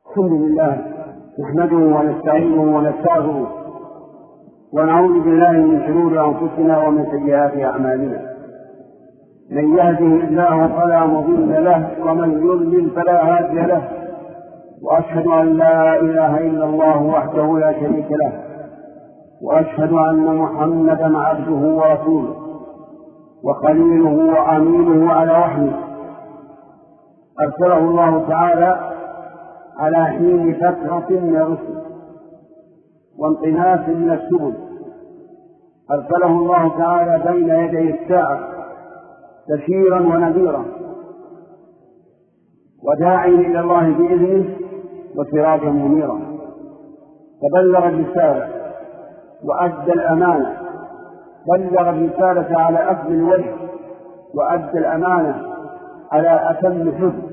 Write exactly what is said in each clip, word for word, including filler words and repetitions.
الحمد لله نحمده ونستعينه ونستغفره ونعوذ بالله من شرور أنفسنا ومن سيئات أعمالنا. من يهده الله فلا مضل له ومن يضلل فلا هادي له، وأشهد أن لا إله إلا الله وحده لا شريك له، وأشهد أن محمدا عبده ورسوله وخليله وأمينه على وحيه، أرسله الله تعالى على حين فترة من الرسل وانطلاق من السبل. أرسله الله تعالى بين يدي الساعة بشيرا ونذيرا وداعيا إلى الله بإذنه وسراجا منيرا، فبلغ الرسالة وأدى الأمانة، بلغ الرسالة على أكمل الوجه وأدى الأمانة على أتم حفظ،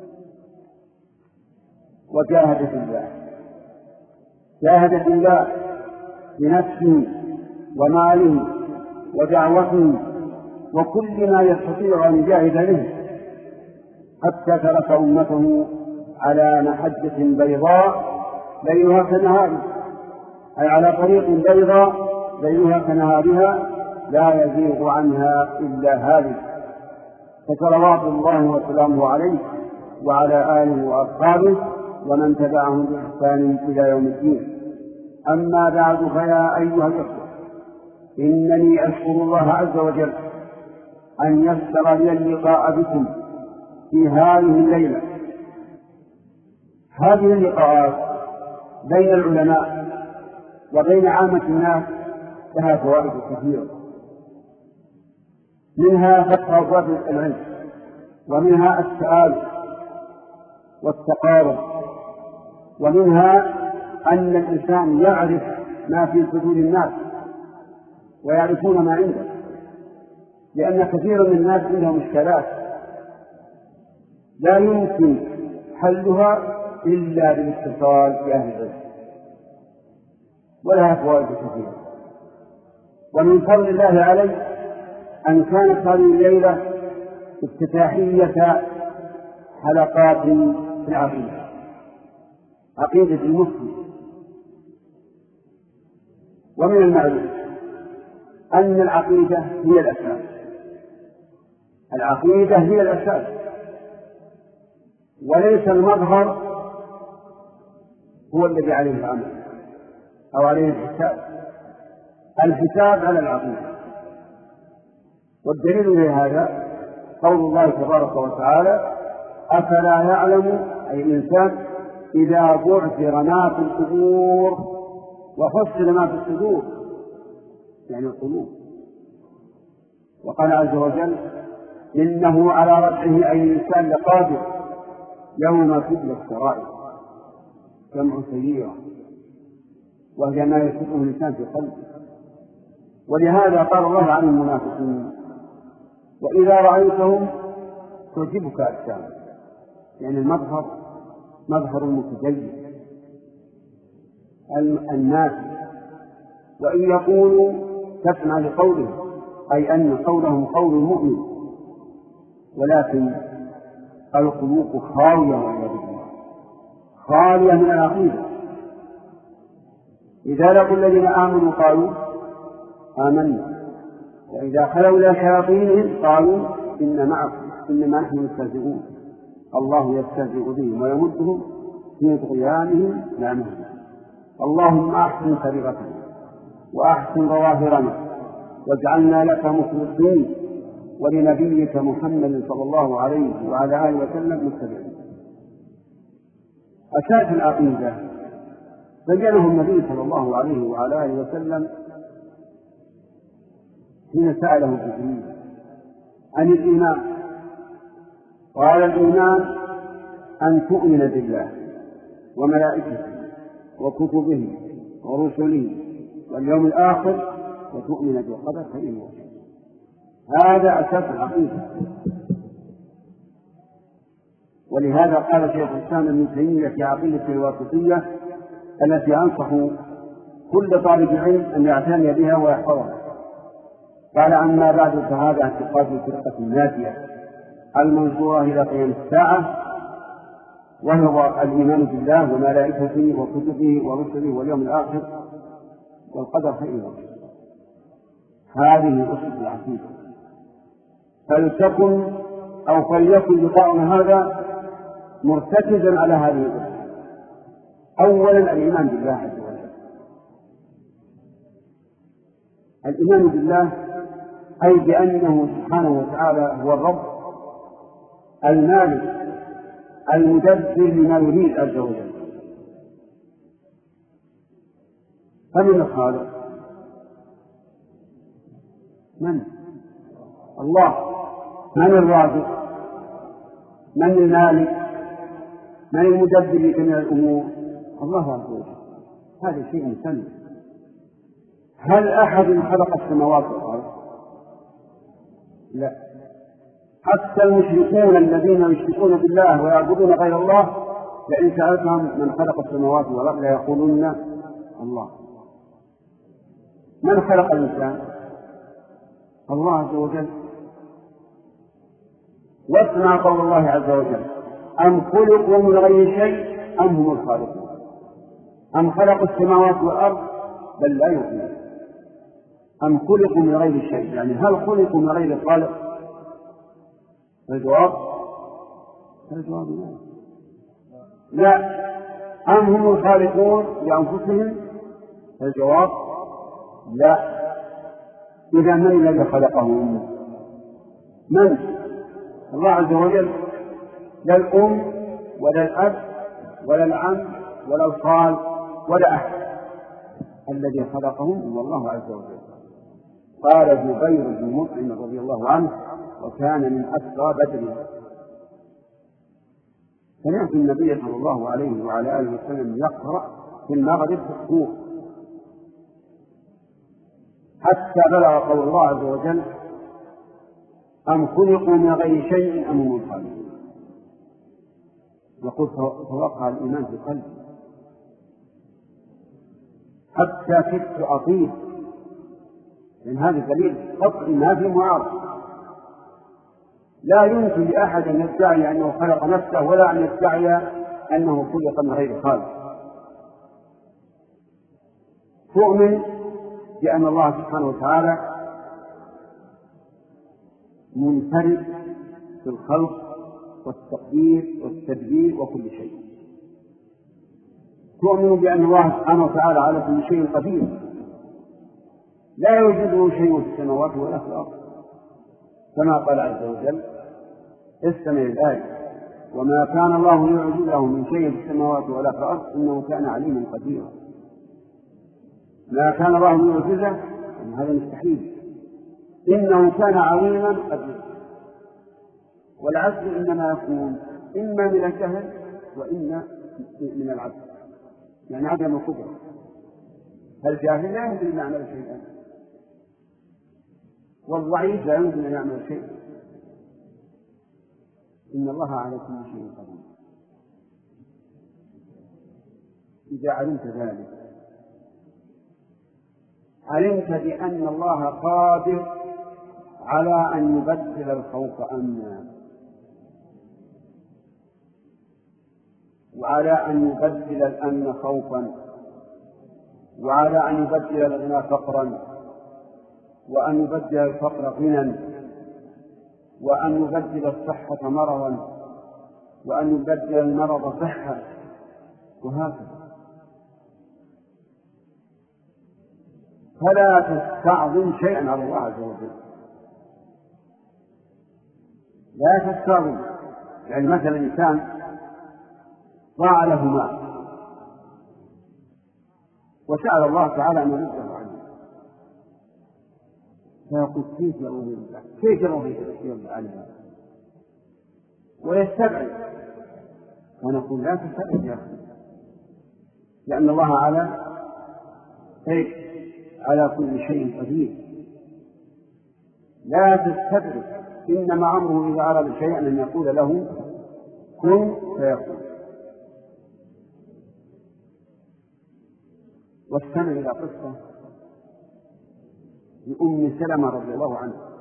وجاهد في الله جاهد في الله بنفسه وماله ودعوته وكل ما يستطيع أن يجاهد به، حتى ترك أمته على محجة بيضاء ليلها كنهارها، أي على طريق بيضاء ليلها كنهارها لا يزيغ عنها إلا هالك، فصلوات الله وسلامه عليه وعلى آله وأصحابه ومن تبعهم بإحسان إلى يوم الدين. أما بعد، فيا أيها الإخوة، إنني أشكر الله عز وجل أن يسر لي اللقاء بكم في هذه الليلة. هذه اللقاءات بين العلماء وبين عامة الناس لها فوائد كثيرة، منها فتح أبواب العلم، ومنها التآلف والتقارب، ومنها أن الإنسان يعرف ما في صدور الناس ويعرفون ما عنده، لأن كثير من الناس عندهم إشكالات لا يمكن حلها إلا بالاتصال بأهل العلم، ولها فوائد كثيرة. ومن فضل الله علي أن كانت هذه الليلة افتتاحية حلقات في العقيدة، عقيدة المسلم. ومن المعلوم أن العقيدة هي الأساس، العقيدة هي الأساس، وليس المظهر هو الذي عليه العمل أو عليه الحساب، الحساب على العقيدة. والدليل لهذا قول الله تبارك وتعالى: أفلا يعلم أي الإنسان إذا بعثر ما في القبور، وفصل ما في الصدور يعني القلوب. وقال عز وجل: إنه على رفعه أي الإنسان لقادر يوم تبلى السرائر، جمع سيئة، وهي ما يسبه الإنسان في قلبه. ولهذا قال الله عن المنافقين: وإذا رأيتهم تعجبك أجسامهم، يعني المظهر مظهر المتدين الناس، وإن يقولوا تسمع لقولهم، أي أن قولهم قول المؤمن، ولكن القلوب خاوية والعياذ بالله، خالية من العقيدة. إذا لقوا الذين آمنوا قالوا آمنا، وإذا خلوا إلى شياطينهم قالوا إن معكم إنما نحن مستهزئون، الله يستهزئ بهم ويمدهم في طغيانهم يعمهون. اللهم أحسن سريرتنا وأحسن ظواهرنا واجعلنا لك مخلصين ولنبيك محمد صلى الله عليه وعلى آله وسلم متبعين. أساس العقيدة بينه النبي صلى الله عليه وعلى آله وسلم حين سأله جبريل عن الإيمان، قال: الإيمان أن تؤمن بالله وملائكته وكتبه ورسله واليوم الآخر وتؤمن بالقدر خيره وشره. هذا أساس العقيدة. ولهذا قال شيخ الإسلام ابن تيمية في عقيدة الواسطية التي أنصح كل طالب علم أن يعتني بها ويحفظها، قال: أما بعد، فهذا اعتقاد الفرقة الناجية المنصورة إلى قيام الساعة، وهو الإيمان بالله وملائكته وكتبه ورسله واليوم الآخر والقدر خيره وشره. هذه أسس العقيدة. فلتكن أو فليكن لقاؤنا هذا مرتكزا على هذه الأسس. أولا الإيمان بالله عز وجل. الإيمان بالله أي بأنه سبحانه وتعالى هو الرب المالك المدبر لما يريد عز وجل. فمن الخالق؟ من؟ الله. من الرازق؟ من المالك؟ من المدبر لجميع الأمور؟ الله عز وجل. هذا شيء مسلم. هل أحد خلق السماوات والأرض؟ لا. حتى المشركون الذين يشركون بالله ويعبدون غير الله لئن سألتهم من خلق السماوات والأرض ليقولون الله. من خلق الإنسان؟ الله عز وجل. واسمع قول الله عز وجل: أم خلقوا من غير شيء أم هم الخالقون. أم خلقوا السماوات والأرض بل لا يؤمنون. أم خلقوا من غير شيء، يعني هل خلقوا من غير الخالق؟ الجواب الجواب لا. لا. أم هم الخالقون لأنفسهم؟ الجواب لا. إذا من الذي خلقهم؟ من؟ الله عز وجل. لا الأم ولا الأب ولا العم ولا الخال ولا أحد. الذي خلقهم هو الله عز وجل. قال جبير بن مطعم رضي الله عنه: وكان من أسرى بدر. سمعت النبي صلى الله عليه وعلى آله وسلم يقرأ في المغرب في الصور حتى بلغ قول الله عز وجل: أم خلقوا من غير شيء أم هم الخالقون. يقول توقع الإيمان في قلبي حتى كدت أطير، لأن هذا دليل قطع ما في معارضة. لا يمكن لأحد أن يدعي أنه خلق نفسه ولا أن يدعي أنه خلق من غير خالق. تؤمن بأن الله سبحانه وتعالى منفرد في الخلق والتقدير والتدبير وكل شيء. تؤمن بأن الله سبحانه وتعالى على كل شيء قدير، لا يوجده شيء في السماوات ولا في الأرض، كما قال عز وجل: استمع الآية: وما كان الله ليعجزه من شيء في السماوات ولا في الأرض إنه كان عليما قديرا. ما كان الله ليعجزه هذا مستحيل، إنه كان عليما قديرا. والعجز إنما يكون إما من الجهل وإما من العجز، يعني عدم القدرة. فالجاهل لا يمكن أن يعمل شيئا، والضعيف لا يمكن أن يعمل شيئا. إن الله على كل شيء قدير. إذا علمت ذلك علمت بأن الله قادر على أن يبدل الخوف أمنا، وعلى أن يبدل الأمن خوفا، وعلى أن يبدل الغنى فقرا، وأن يبدل الفقر غنى، وأن يبدل الصحة مرضا، وأن يبدل المرض صحة، وهكذا. فلا تستعظم شيئا على الله عز وجل، لا تستعظم. يعني مثلا الإنسان ضاع له مال وسأل الله تعالى أن يرده عنه، فيقول: كيف يرضي الله؟ كيف يرضي عنه؟ ويستبعد، ونقول: لا تستبعد يا أخي، لأن الله على شيء على كل شيء قدير. لا تستبعد، إنما أمره إذا أراد شيئا أن يقول له كن فيكون. واستمع إلى قصة لأم سلمة رضي الله عنها،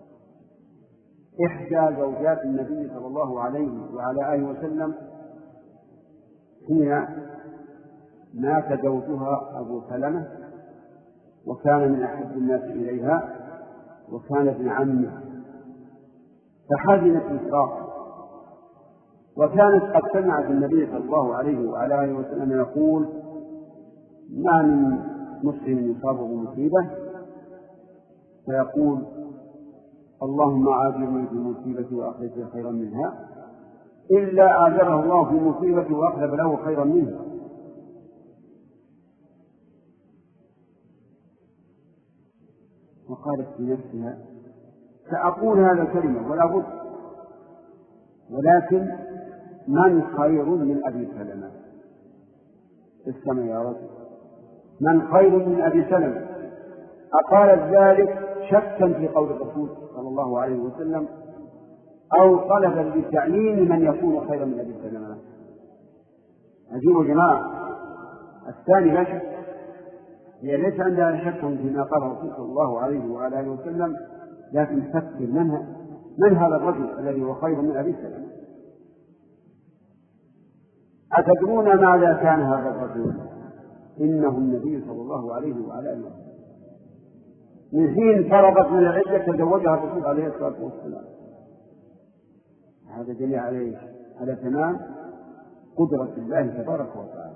إحدى زوجات النبي صلى الله عليه وعلى آله وسلم، حين مات زوجها أبو سلمة، وكان من أحب الناس إليها، وكان ابن عمه، فحزنت إسرافا، وكانت قد سمعت النبي صلى الله عليه وعلى آله وسلم يقول: ما من مسلم يصاب بمصيبة فيقول: اللهم عاجلني في مصيبتي وأخلف خيرا منها، إلا آجره الله في مصيبته وأخلف له خيرا منها. وقالت في نفسها: سأقول هذا الكلمة ولا بد، ولكن من خير من أبي سلمة؟ اسمع يا رجل، من خير من أبي سلمة؟ أقالت ذلك شكا في قول الرسول صلى الله عليه وسلم، أو طلبا لتعيين من يكون خيرا من أبي سلمة؟ أجيبوا جماعة، الثاني لا شك، هي ليس عندها شك فيما قال الرسول صلى الله عليه وعلى آله وسلم، لكن تفكر من, من هذا الرجل الذي هو خير من أبي سلمة. أتدرون ماذا كان هذا الرجل؟ إنه النبي صلى الله عليه وعلى آله وسلم. من حين فرضت من العدة تزوجها الرسول عليه الصلاة والسلام. هذا دليل عليه على تمام قدرة الله تبارك وتعالى.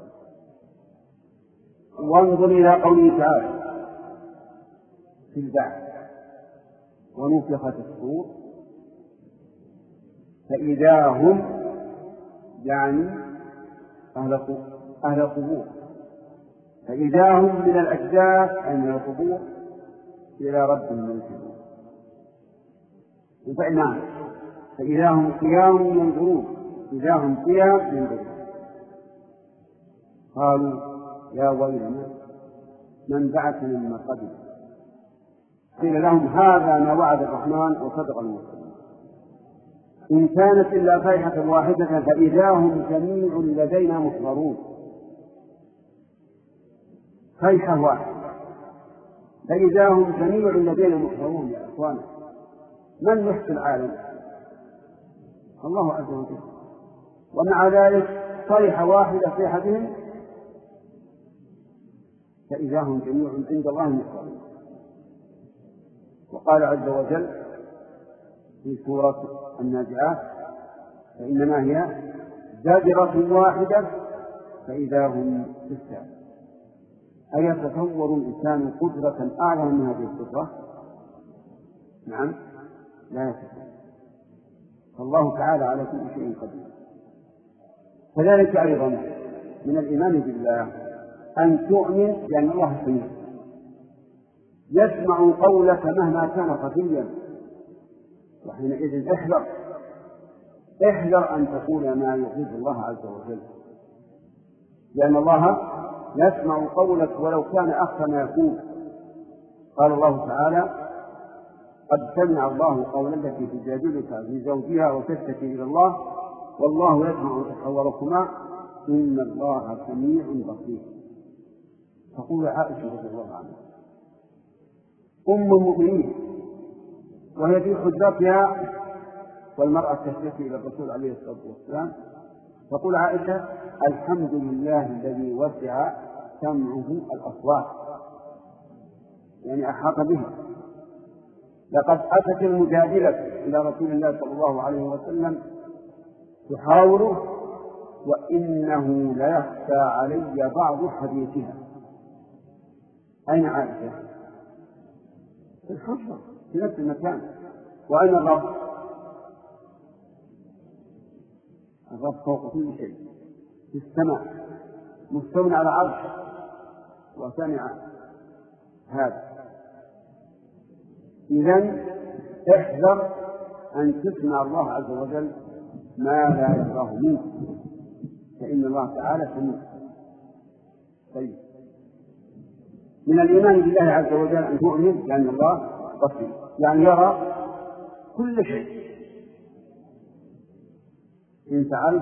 وانظر إلى قوله تعالى في البعث: ونفخ في الصور فإذا هم، يعني أهل القبور، فإذا هم من الأجداث أي من القبور إلى ربهم ينسلون. وفعلا فإذا هم قيام ينظرون، إذا هم قيام ينظرون. قالوا: يا ويلنا من بعثنا من قبل. قيل لهم: هذا ما وعد الرحمن وصدق المرسلون، إن كانت إلا صيحة واحدة فإذا هم جميع لدينا محضرون. صيحة واحدة فإذا هم جميع لدينا محضرون. يا إخوانا، من يحكي العالم؟ الله عز وجل. ومع ذلك صيحة واحدة صيحة بهم فإذا هم جميع عند الله محضرون. وقال عز وجل في سورة النازعات: فإنما هي زاجرة واحدة فإذا هم بالساهرة. أيتصور الإنسان قدرة أعظم من هذه القدرة؟ نعم، لا يتصور. فالله تعالى على كل شيء قدير. كذلك أيضا من الإيمان بالله أن تؤمن بأن الله سميع، يسمع قولك مهما كان خفيا، وحينئذ احذر احذر أن تقول ما يغيظ الله عز وجل، لأن الله يسمع قولك ولو كان أخفى ما يكون. قال الله تعالى: قد سمع الله قول التي تجادلك في زوجها وتشتكي إلى الله والله يسمع تحاوركما إن الله سميع بصير. تقول عائشة رضي الله عنها أم المؤمنين وهي في حجرتها والمرأة تشتكي إلى الرسول عليه الصلاة والسلام، تقول عائشة: الحمد لله الذي وسع سمعه الأصوات، يعني أحاط به. لقد أتت المجادلة إلى رسول الله صلى الله عليه وسلم تحاوره وإنه ليخفى علي بعض حديثها. أين عائشة؟ في الحجرة في نفس المكان. وأين الرب؟ الرب فوق كل شيء في السماء مستوى على العرش وسمع هذا. إذن احذر أن تسمع الله عز وجل ما لا يرضاه منك، فإن الله تعالى سميع. طيب، من الإيمان بالله عز وجل أن تؤمن بأن الله بصير، يعني يرى كل شيء. إن فعلت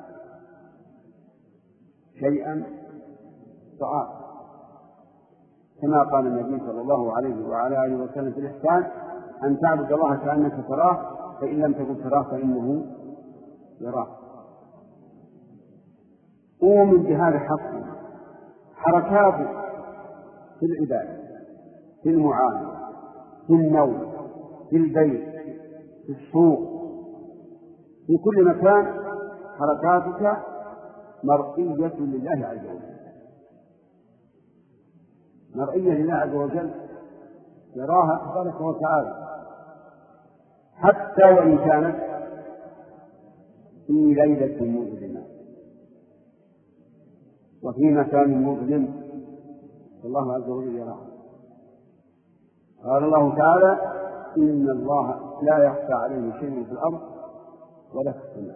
شيئا فعال، كما قال النبي صلى الله عليه وعلى آله وسلم في الإحسان: أن تعبد الله كأنك تراه فإن لم تكن تراه فإنه يراه. أؤمن بهذا حقا. حركاته في العبادة، في المعاملة، في النوم، في البيت، في السوق، في كل مكان حركاتك مرئية لله عز وجل، مرئية لله عز وجل يراها تبارك وتعالى، حتى وإن كانت في ليلة مظلمة وفي مكان مظلم الله عز وجل يراها. قال الله تعالى: إن الله لا يخفى عليه شيء في الأرض ولا في السماء.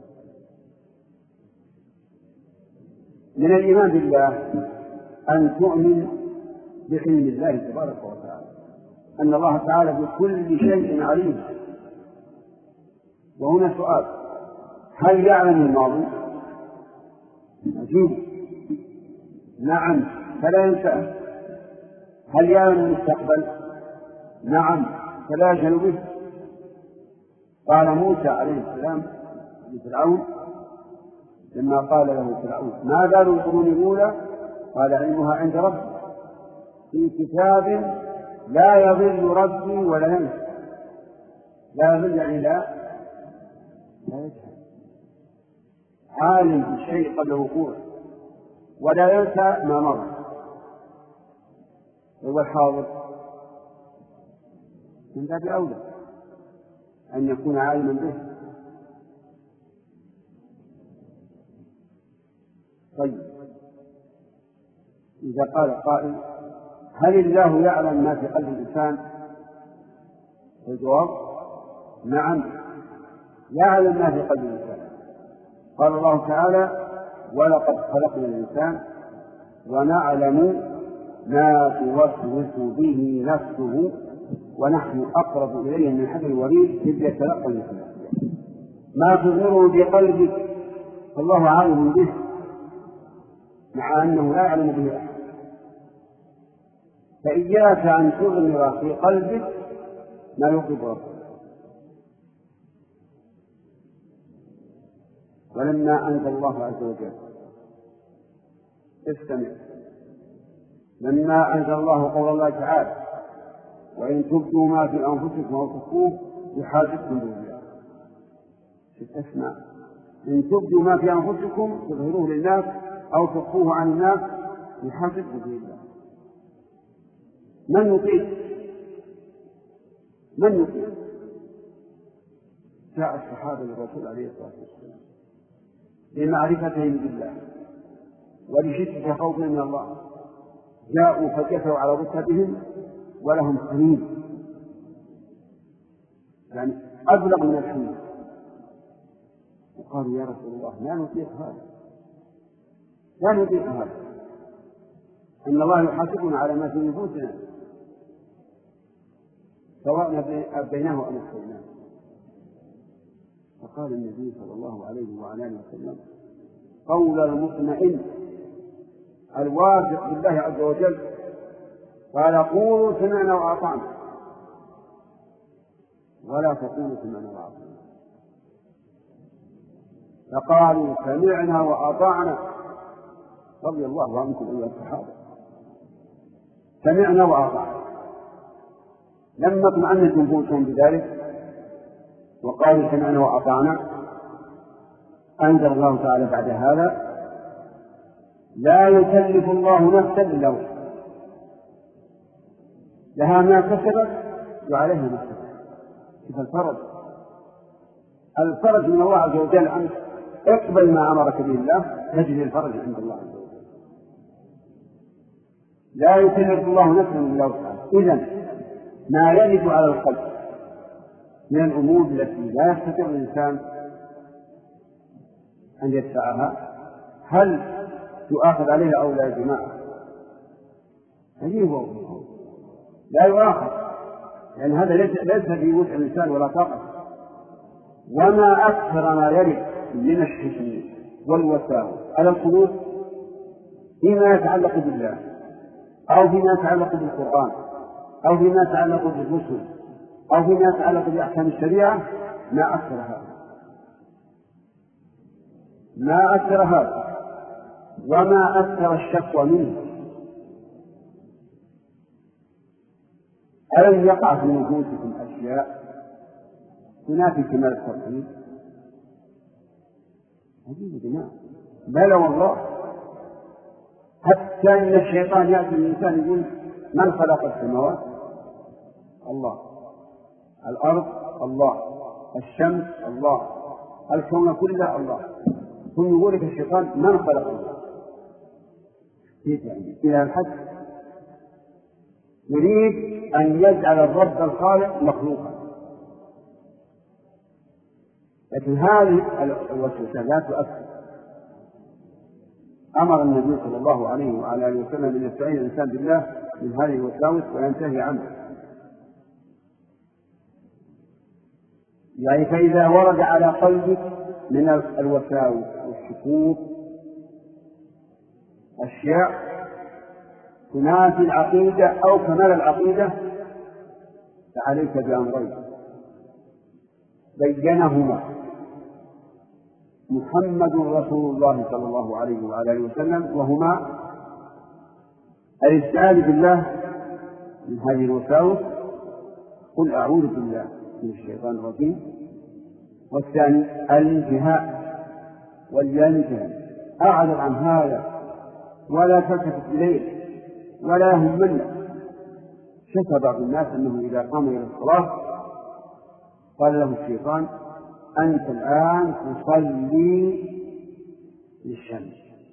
من الإيمان بالله أن تؤمن بعلم الله تبارك وتعالى، أن الله تعالى بكل شيء عليم. وهنا سؤال: هل يعلم الماضي؟ أجيب نعم، فلا ينساه. هل يعلم المستقبل؟ نعم، فلا يجهل به. قال موسى عليه السلام لفرعون لما قال له فرعون: ما بال القرون الأولى؟ قال: علمها عند ربي في كتاب لا يضل ربي ولا ينسى. لا يضل يعني لا لا يجهل، عالم بالشيء قبل وقوعه ولا ينسى ما مر. هو الحاضر من باب أولى أن يكون عالما به. طيب، إذا قال قائل: هل الله يعلم ما في قلب الإنسان؟ الجواب: نعم، يعلم ما في قلب الإنسان. قال الله تعالى: ولقد خلقنا الإنسان ونعلم ما توسوس به نفسه ونحن أقرب إليه من حبل الوريد إذ يتلقى الإنسان ما تظهره بقلبك، فالله عالم به مع أنه لا يعلم به أحد. فإياك أن تغمر في قلبك ما يغضب ربك. ولما أنزل الله عز وجل استمع، لما أنزل الله قول الله تعالى: وإن تبدوا ما في أنفسكم أو تخفوه يحاسبكم به الله. اسمع، إن تبدوا ما في أنفسكم تظهروه للناس أو تخفوه عن الناس يحاسبكم به الله. من يطيق؟ من يطيق؟ جاء الصحابة للرسول عليه الصلاة والسلام لمعرفتهم بالله ولشدة خوفهم من الله، جاءوا فجثوا على ركبهم ولهم حنين، يعني أبلغ من الحنين، وقالوا: يا رسول الله لا نطيق هذا، لا نطيق هذا، إن الله يحاسبنا على ما في نفوسنا سواء أبيناه أم أخفيناه. فقال النبي صلى الله عليه وعلى آله وسلم قول المطمئن الواثق بالله عز وجل: قال: قولوا سمعنا وأطعنا ولا تقولوا سمعنا وأطعنا. فقالوا: سمعنا وأطعنا رضي الله عنكم أيها الصحابة. سمعنا وأطعنا، لما اطمأنت نفوسهم بذلك وقالوا سمعنا وأطعنا أنزل الله تعالى بعد هذا: لا يكلف الله نفسا إلا وسعها، لها ما كسبت وعليها ما كسبت. شوف الفرج، الفرج من الله عز وجل عنك. اقبل ما أمرك به الله تجد الفرج عند الله عز وجل. لا يكلف الله نفسا إلا وسعها. إذن ما يرد على القلب من الأمور التي لا يستطيع الإنسان أن يدفعها، هل يؤاخذ عليها أو لا يا جماعة؟ أجيبه، لا يؤاخذ، لأن هذا ليس في وسع الإنسان ولا طاقة. وما أكثر ما يرد من الشتم والوساوس على القلوب فيما يتعلق بالله أو فيما يتعلق بالقرآن أو فيما يتعلق بالرسل أو فيما يتعلق بأحكام الشريعة، ما أكثر هذا، ما أكثر هذا. وما أكثر الشكوى منه. ألم يقع في نفوسكم أشياء تنافي كمال التوحيد؟ هذه جماعة بلى والله، حتى أن الشيطان يأتي الإنسان يقول من خلق السماوات؟ الله. الأرض الله. الشمس الله. الكون كله الله. ثم يقول لك الشيطان من خلق الله؟ كيف يعني؟ إلى الحد يريد أن يجعل الرب الخالق مخلوقا. لكن هذه الوسوسة لا تؤثر. أمر النبي صلى الله عليه وعلى آله وسلم أن يستعين الإنسان بالله من هذه الوساوس وينتهي عنها. يعني فإذا ورد على قلبك من الوساوس والشكوك أشياء تنافي العقيدة أو كمال العقيدة فعليك بأمرين بينهما محمد رسول الله صلى الله عليه وعلى آله وسلم، وهما الاستعاذة بالله من هذه الوساوس، قل أعوذ بالله من الشيطان الرجيم. والثاني الانتهاء والينتهي، أعرض عن هذا ولا تلتفت إليه ولا يهمنا. شك بعض الناس أنه إذا قام إلى الصلاة قال له الشيطان أنت الآن تصلي للشمس،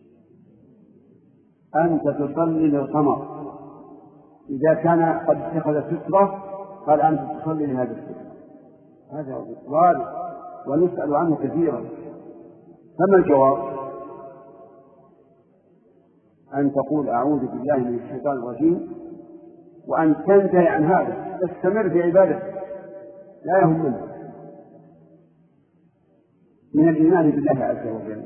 أنت تصلي للقمر. إذا كان قد اتخذ سترة قال أنت تصلي لهذا السترة. هذا وارد ونسأل عنه كثيرا. فما الجواب؟ أن تقول أعوذ بالله من الشيطان الرجيم وأن تنتهي عن هذا، تستمر في عبادتك لا يهمنا. من الإيمان بالله عز وجل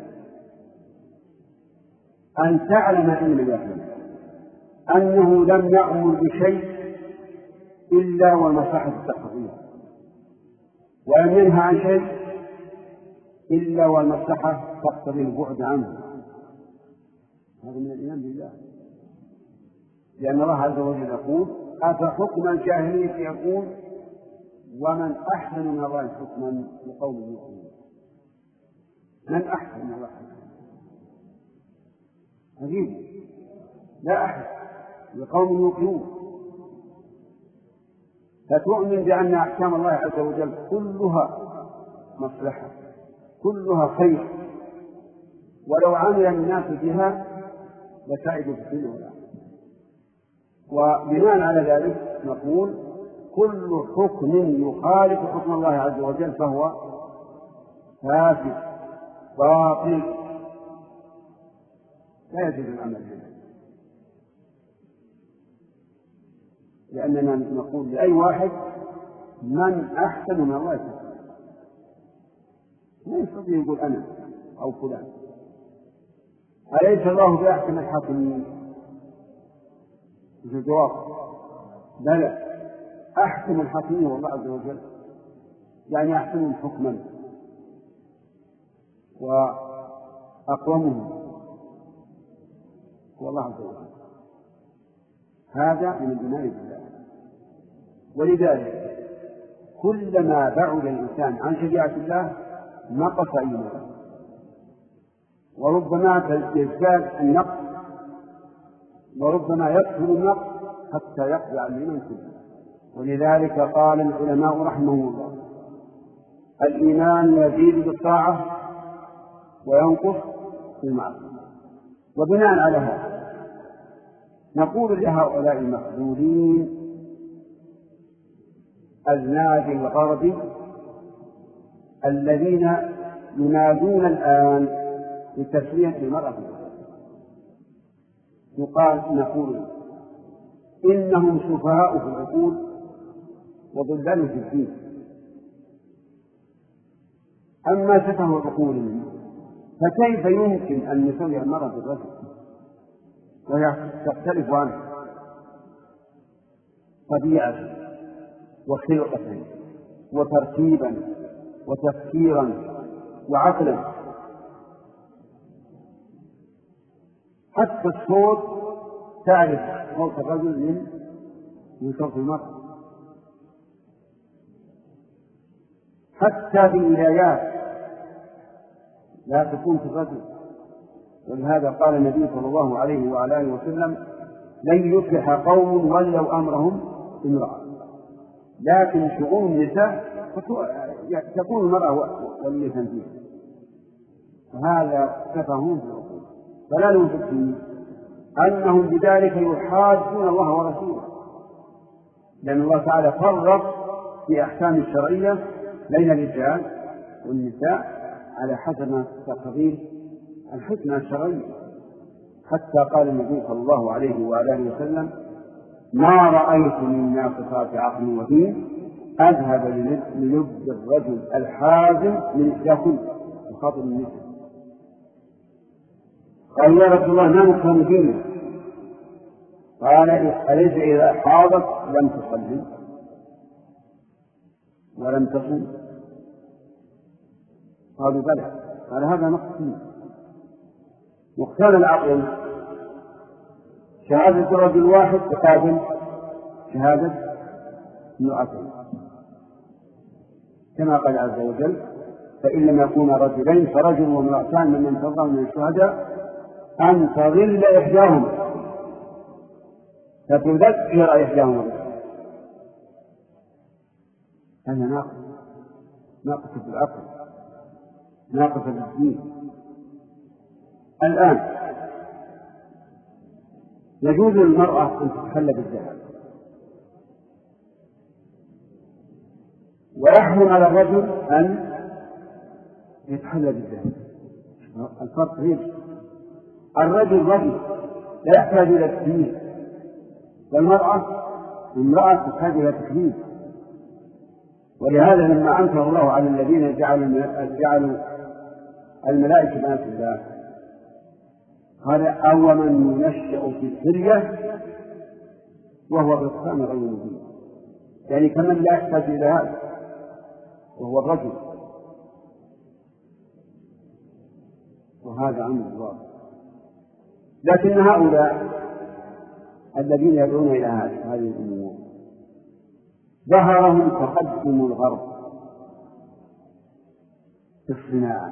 أن تعلم علم اليقين أنه لم يأمر بشيء إلا والمصلحة تقتضيه، ولم ينهى عن شيء إلا والمصلحة تقتضي البعد عنه. هذا من الإيمان بالله، لأن الله عز وجل يقول أفحكم الجاهلية يقول ومن أحسن من الله حكما لقوم يؤمنون. من أحسن من الله حكما؟ عجيب، لا أحد، لقوم يؤمنون. فتؤمن بأن أحكام الله عز وجل كلها مصلحة، كلها خير، ولو عمل الناس بها لسعدوا في الدنيا والآخرة. وبناء على ذلك نقول كل حكم يخالف حكم الله عز وجل فهو فاسد باطل لا يجوز العمل به، لأننا نقول لأي واحد من أحسن من الله تعالى، لا يستطيع يقول أنا أو فلان. أليس الله بأحسن الحاكمين؟ الجواب بلى، أحسن الحاكمين والله عز وجل، يعني أحسنهم حكما وأقومهم هو الله عز وجل. هذا من الإيمان بالله. ولذلك كلما بعد الإنسان عن شريعة الله نقص إيمانه، وربما يزداد النقص، وربما يكثر النقص حتى يقضي على الإيمان كله. ولذلك قال العلماء رحمهم الله الإيمان يزيد بالطاعة وينقص بالمعصية. وبناء على هذا نقول لهؤلاء المخذولين النادي الغربي الذين ينادون الآن بتسمية المرأة، يقال نقول إنهم سفهاء في العقول وضلال في الدين. أما سفه عقولهم فكيف يمكن أن يسوي المرأة بالرجل وهي تختلف عنه طبيعة وخلقة وترتيبا وتفكيرا وعقلا؟ حتى الصوت تعرف صوت الرجل من من صوت المرأة، حتى في الولايات لا تكون في الرجل. ولهذا قال النبي صلى الله عليه وعلى آله وسلم: لن يفلح قوم ولوا أمرهم امرأة. لكن شؤون النساء تكون المرأة ولية فيها، وهذا تفهم في العقول. فلا ننفق فيه أنهم بذلك يحادون الله ورسوله، لأن الله تعالى فرق في أحكام الشرعية بين الرجال والنساء على حسب ما تقتضيه الحكمة الشرعية. حتى قال النبي صلى الله عليه وآله وسلم: ما رأيت من ناقصات عقل ودين أذهب للب الرجل الحازم من إحداكم بخاطر النساء. قال: يا رسول الله ما نفهم دينه؟ قال: أليس إذا حاضت لم تصلي ولم تصم؟ قالوا: بلى. قال: هذا نقص فيه. واختار العقل شهادة الرجل واحد تقابل شهادة امرأتين، كما قال عز وجل: فإن لم يكونا رجلين فرجل وامرأتان ممن ترضون من الشهداء أن تضل إحداهما فتذكر إحداهما. هذا ناقص، ناقص في العقل، ناقص في الدين. الآن يجوز للمرأة أن تتخلى بالذهب، ويحرم على الرجل أن يتخلى بالذهب. الفرق هيك: الرجل رجل لا يحتاج إلى تكليف، والمرأة امرأة تحتاج إلى تكليف. ولهذا لما أنكر الله على الذين جعلوا الملائكة بنات الله قال: أو من ينشأ في الحلية وهو بالصام غير مبين، يعني كمن لا يحتاج إلى هذا وهو الرجل. وهذا أمر الله. لكن هؤلاء الذين يدعون إلى هذه الأمور ظهرهم تقدم الغرب في الصناعة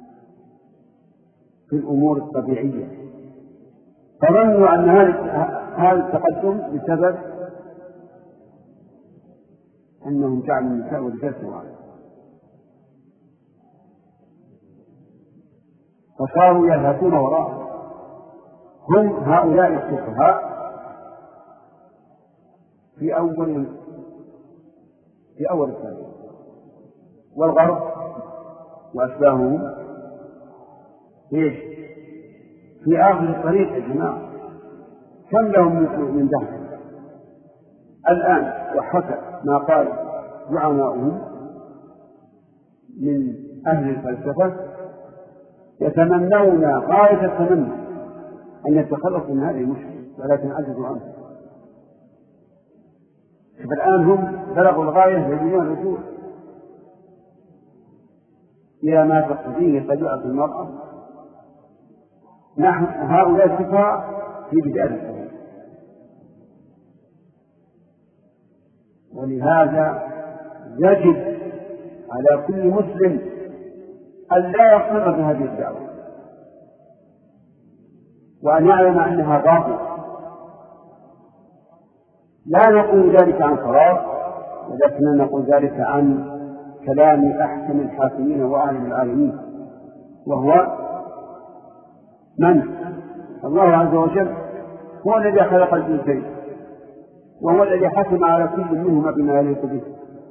في الأمور الطبيعية، فظنوا أن هذا التقدم بسبب أنهم جعلوا النساء والرجال سواء، فصاروا يذهبون وراءهم. هم هؤلاء السفهاء في أول في أول التاريخ، والغرب وأشباههم إيش في آخر الطريق يا جماعة. كم لهم من دهر الآن، وحسب ما قال زعماؤهم من أهل الفلسفة يتمنون غاية التمني أن يتخلصوا من هذه المشكلة، ولكن عجزوا عنها. فالآن هم بلغوا الغاية يريدون الرجوع إلى ما تقتضيه طبيعة المرأة. نحن هؤلاء السفهاء في بداية الحياة، ولهذا يجب على كل مسلم أن لا يقر بهذه الدعوة، وأن يعلم أنها باطلة. لا نقول ذلك عن فراغ، ولكننا نقول ذلك عن كلام أحسن الحاكمين وأعلم العالمين، وهو من؟ الله عز وجل. هو الذي خلق الإنسان، وهو الذي حكم على كل منهما بما يليق به.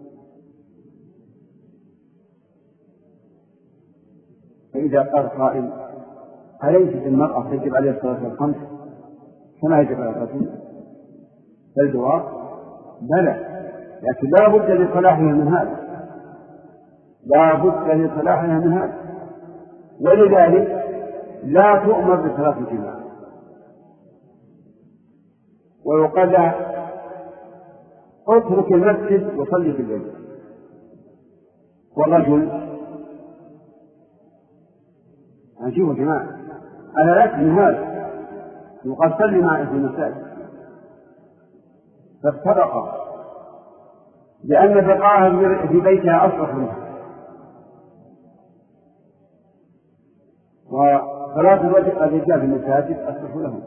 فإذا قال قائل: أليست المرأة تجب عليها الصلاة الخمس كما يجب على الرجل؟ فالجواب: بلى، لكن لا بد لصلاحها من هذا، لا بد لصلاحها من هذا. ولذلك لا تؤمر بصلاة الجماعة، ويقال لها: اترك المسجد وصلي في البيت. والرجل عجيب يا جماعة، أنا لست من هذا، وقد صلي معي في المساجد، فافترقا لأن بقاءها في بيتها أصلح منها، وصلاة الرجال في المساجد أصلح لهم.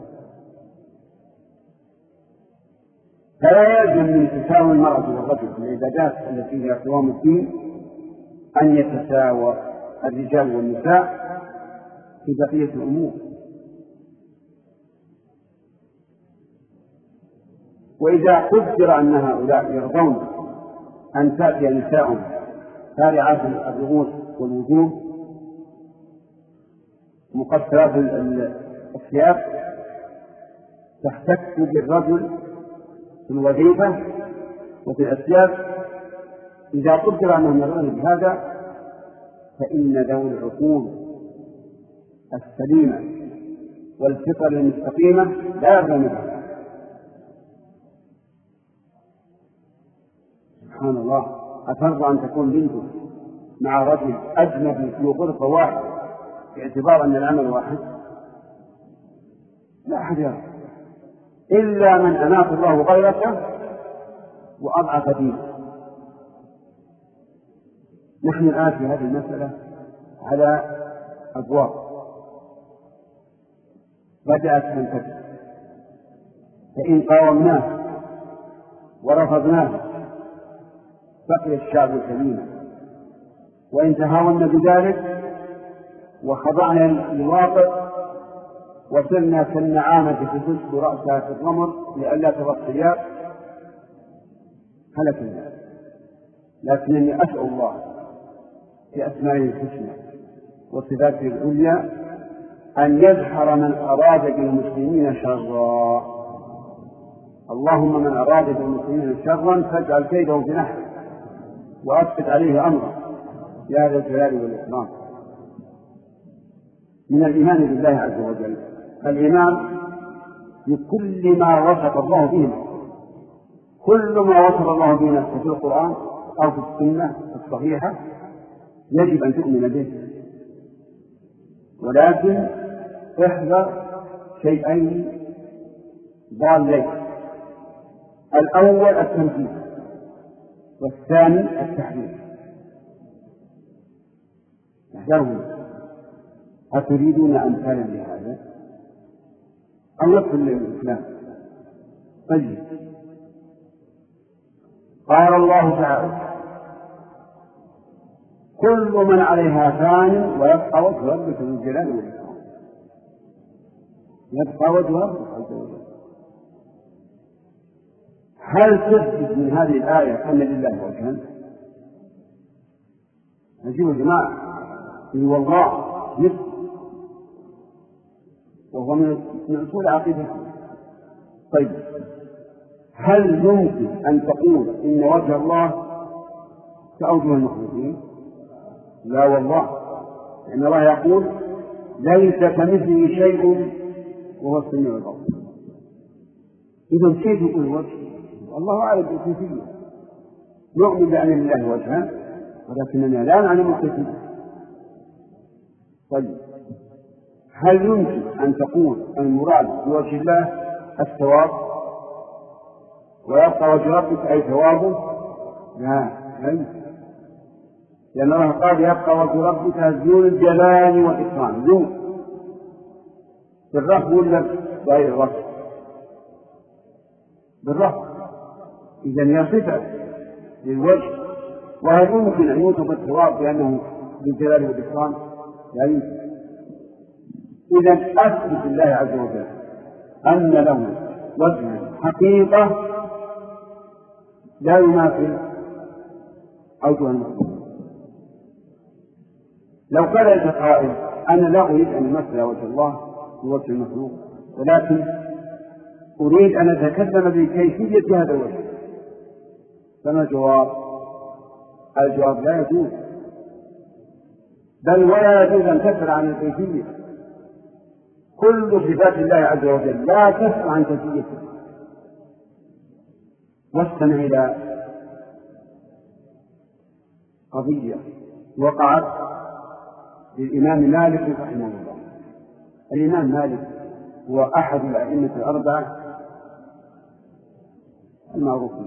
فلا يلزم من تساوي المرأة والرجل في العبادات التي هي قوام الدين أن يتساوى الرجال والنساء في بقية الأمور. وإذا قدر أن هؤلاء يرضون أن تأتي نساء فارعات الرؤوس والوجوه مقصرات الثياب تحتك بالرجل في الوظيفة وفي الأثياب، إذا قدر أنهم يرون بهذا فإن ذوي العقول السليمة والفطر المستقيمة لا يرضون بهذا. سبحان الله، أترضى أن تكون بنتك مع رجل أجنبي في غرفة واحدة باعتبار أن العمل واحد؟ لا أحد يرضى إلا من أناط الله غيرته وأضعف دينه. نحن الآن في هذه المسألة على أبواب بدأت تنتهي، فإن قاومناه ورفضناه بقي الشعب سليما، وإن تهاونا بذلك وخضعنا للواقع وصرنا كالنعامة تدس رأسها في الرمل لئلا ترى الثياب هلك الناس. لكنني أسأل الله بأسمائه الحسنى وصفاته العليا أن يزحر من أراد بالمسلمين شرا. اللهم من أراد بالمسلمين شرا فاجعل كيده في نحره وأسقط عليه أمره يا ذا الجلال والإكرام. من الإيمان بالله عز وجل الإيمان بكل ما وصف الله به نفسه. كل ما وصف الله به نفسه في القرآن أو في السنة الصحيحة يجب أن تؤمن به، ولكن احذر شيئين ضالين: الأول التنفيذ، والثاني التحريف. احذروا. أتريدون أمثالا لهذا؟ أو يدخل الإسلام؟ طيب، قال الله تعالى: كل من عليها فان ويبقى وجه ربك ذو الجلال والإكرام. يبقى وجه ربك عز وجل. هل تثبت من هذه الآية أن لله وجها؟ نجيب يا جماعة إن والله مثل، وهو من أصول عقيدة. طيب، هل يمكن أن تقول إن وجه الله كأوجه المخلوقين؟ لا والله، لأن الله يقول: ليس كمثله شيء وهو السميع البصير. إذا كيف يكون وجه؟ الله أعلم بالكيفية. نؤمن بأن لله وجها ولكننا لا نعلم الكيفية. طيب، هل يمكن أن تقول المراد بوجه الله الثواب ويبقى وجه ربك أي ثوابه؟ لا، لا يمكن، لأن الله قال: يبقى وجه ربك ذو الجلال والإكرام. ذو بالرفع ولا غير الرفع؟ بالرفع. إذن هي صفة للوجه، وهل يمكن أن يوصف الثواب بأنه ذو الجلال والإكرام؟ لا يمكن. إذن أثبت الله عز وجل أن له وجه حقيقة لا يماثل أوجه المخلوق. لو قال لك قائل: أنا لا أريد أن يمثل وجه الله بوجه المخلوق، ولكن أريد أن أتكلم بكيفية هذا الوجه، فما الجواب؟ الجواب: لا يجوز، بل ولا يجوز أن تسأل عن الكيفية. كل صفات الله عز وجل لا تسأل عن كيفيته. واستمع إلى قضية وقعت للإمام مالك رحمه الله. الإمام مالك هو أحد الأئمة الأربعة المعروفين،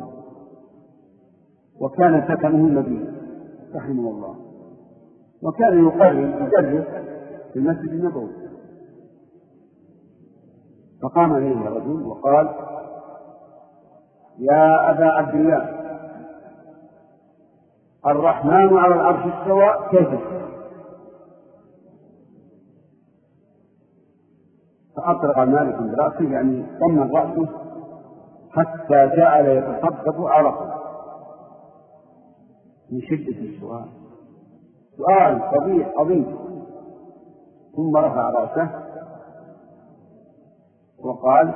وكان سكنه المدينة رحمه الله، وكان يقرر يدرس في المسجد النبوي. فقام إليه رجل وقال: يا أبا عبد الله، الرحمن على العرش استوى، كيف استوى؟ فأطرق مالك برأسه، يعني طمن رأسه حتى جعل يتصدق عرقه من شدة السؤال. سؤال طبيعي عظيم. ثم رفع رأسه وقال: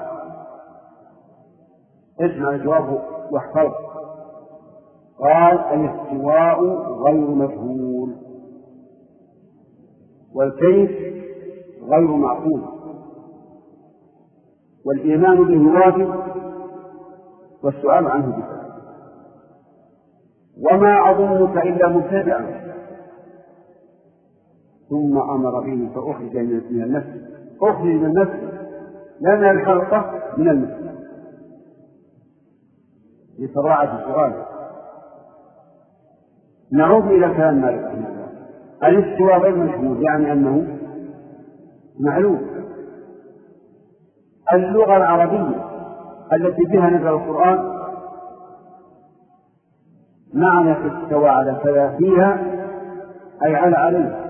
اسمع الجواب واحفظ. قال: الاستواء غير مجهول، والكيف غير معقول، والإيمان به واجب، والسؤال عنه بدعة، وما أظنك إلا مبتدعا. ثم أمر به فأخرج من المسجد. أخرج من المسجد لا من الحلقة، من المسجد، لصراعة السؤال. نعود إلى كلام مالك رحمه الله. الاستواء غير مجهول، يعني أنه معلوم. اللغة العربية التي بها نزل القرآن معنى استوى على كذا فيها أي على عليه.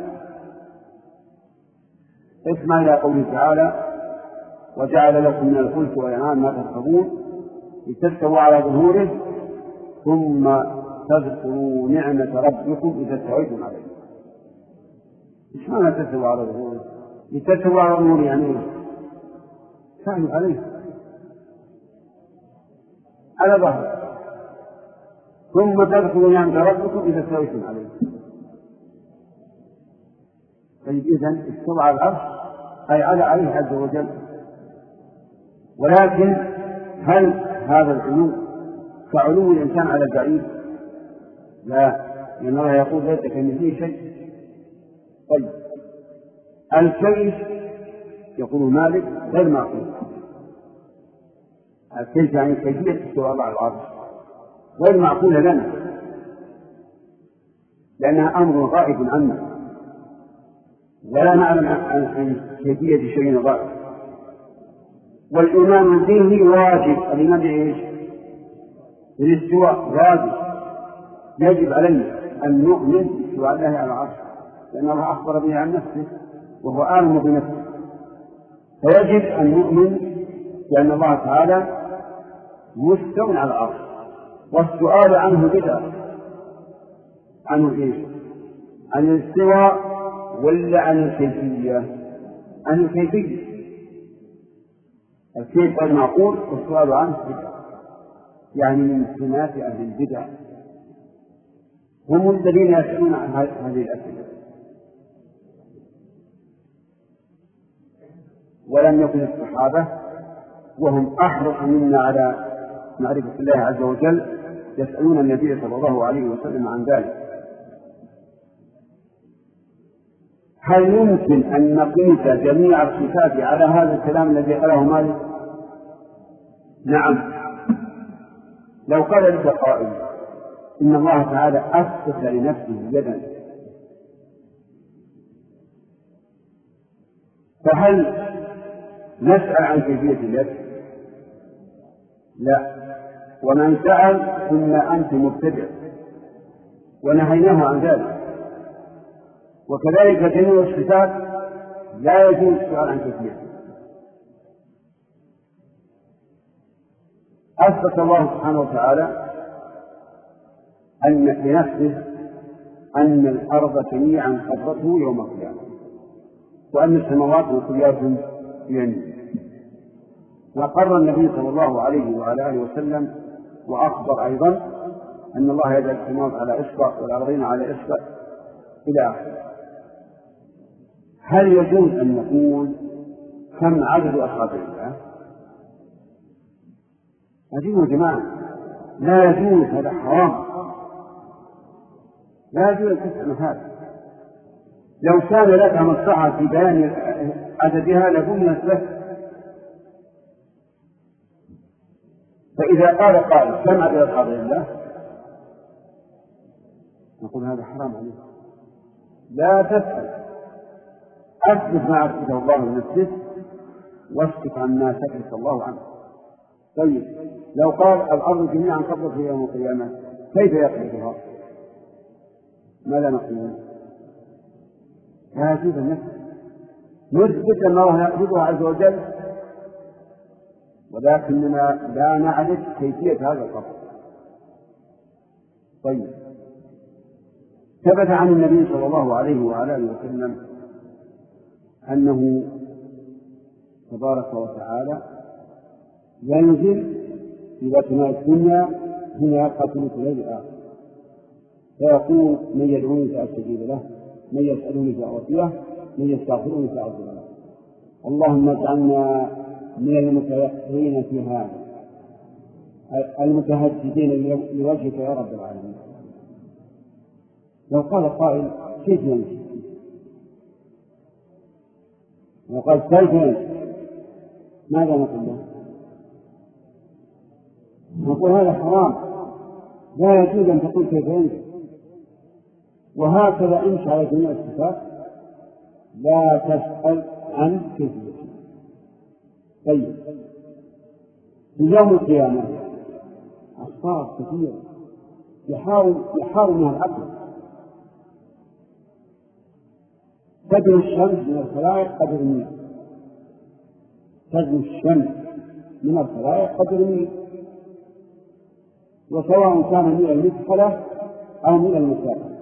اسمع إلى قوله تعالى: وجعل لكم من الفلك والأنعام ما تركبون لتستووا على ظهوره ثم تذكروا نعمة ربكم إذا استويتم عليه. إيش معنى تستووا على ظهوره؟ لتستووا على ظهوره يعني تعمل عليه على ظهره، ثم تذكروا نعمة ربكم إذا استويتم عليه. طيب إذن استوى على العرش أي على عليه عز وجل. ولكن هل هذا العلو كعلو الإنسان على البعيد؟ لا، لأن الله يقول: ليس كمثله شيء. طيب الكيف يقول مالك غير معقول. الكيف يعني كيفية استواء على العرش غير معقولة لنا، لأنها أمر غائب عنا، ولا نعلم عن كيفية شيء غائب. والإيمان به واجب. الإيمان بإيش؟ بالاستواء واجب. يجب علينا أن نؤمن باستواء الله على العرش، لأن الله أخبر به عن نفسه وهو أعلم بنفسه. فيجب أن نؤمن بأن الله تعالى مستوى على العرش، والسؤال عنه بدعة. عنه إيش؟ عن الاستواء ولا عن الكيفية؟ عن الكيفية. الكيف غير معقول والسؤال عنه بدعة، يعني من سمات أهل البدع. هم الذين يسألون عن هذه الأسئلة. ولم يكن الصحابة وهم أحرص منا على معرفة الله عز وجل يسألون النبي صلى الله عليه وسلم عن ذلك. هل يمكن أن نقيس جميع الصفات على هذا الكلام الذي قاله مالك؟ نعم. لو قال لك قائل إن الله تعالى أثبت لنفسه يدا، فهل نسأل عن كيفية اليد؟ لا. ومن سأل إما أنت مبتدع، ونهيناه عن ذلك. وكذلك جميع الصفات لا يجوز السؤال عن كيفيته. أثبت الله سبحانه وتعالى أن لنفسه أن الأرض جميعا قبضته يوم القيامة، وأن السماوات مطويات بيمينه. وقر النبي صلى الله عليه وعلى آله وسلم وأخبر أيضا أن الله يجعل السماوات على إصبع والأرضين على إصبع إلى آخره. هل يجوز أن نقول كم عدد أصابع الله؟ أجيبوا يا جماعة، لا يجوز، هذا حرام، لا يجوز أن تفعل هذا. لو كان لك مصلحة في بيان عددها لبنيت لك فإذا قال قائل كم عدد الحاضر لله؟ نقول هذا حرام عليك، لا تسأل، أثبت ما أثبته الله لنفسه واسكت عما سكت الله عنه. طيب لو قال الأرض جميعا قبضت في يوم القيامة كيف يقبضها؟ ماذا نقول؟ هذه النفس نثبت أن الله يقبضها عز وجل، ولكننا لا نعرف كيفية هذا القبض. طيب ثبت عن النبي صلى الله عليه وعلى آله وسلم أنه تبارك وتعالى ينزل إلى سماء الدنيا هنا قتل الليل الآخر، فيقول من يدعوني فأستجيب له، من يسألني فأعطيه، من يستغفرني فأغفر له. اللهم اجعلنا من المتيقظين في هذا المتهجدين لوجهك يا رب العالمين. لو قال قائل كيف ينزل؟ لو قال كيف ينزل ماذا نقول له؟ نقول هذا حرام، لا يجوز أن تقول كيف ينزل. وهكذا امشي على جميع الصفات، لا تسأل عن كيفيته. طيب في يوم القيامة أخطاء كثيرة يحاول يحاول منها العقل. تدنو الشمس من الخلائق قدر الميل، تدنو الشمس من الخلائق قدر الميل، وسواء كان من المدخلة أو من المسافة.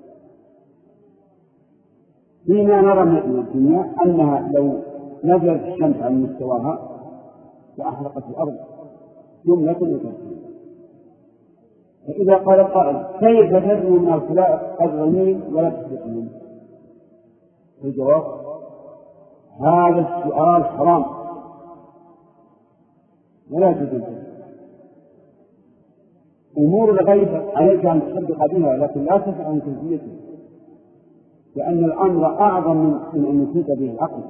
فيما نرى من الدنيا أنها لو نزلت الشمس عن مستواها لأحرقت الأرض جملة وتفصيلا. فإذا قال قائل كيف تدنو من الخلائق قدر الميل ولا تسبق منه؟ الجواب هذا السؤال حرام ولا تجوز. أمور الغيب عليك أن تصدق بها لكن لا تسأل عن كيفيته، لأن الأمر أعظم من أن يفيد به العقل.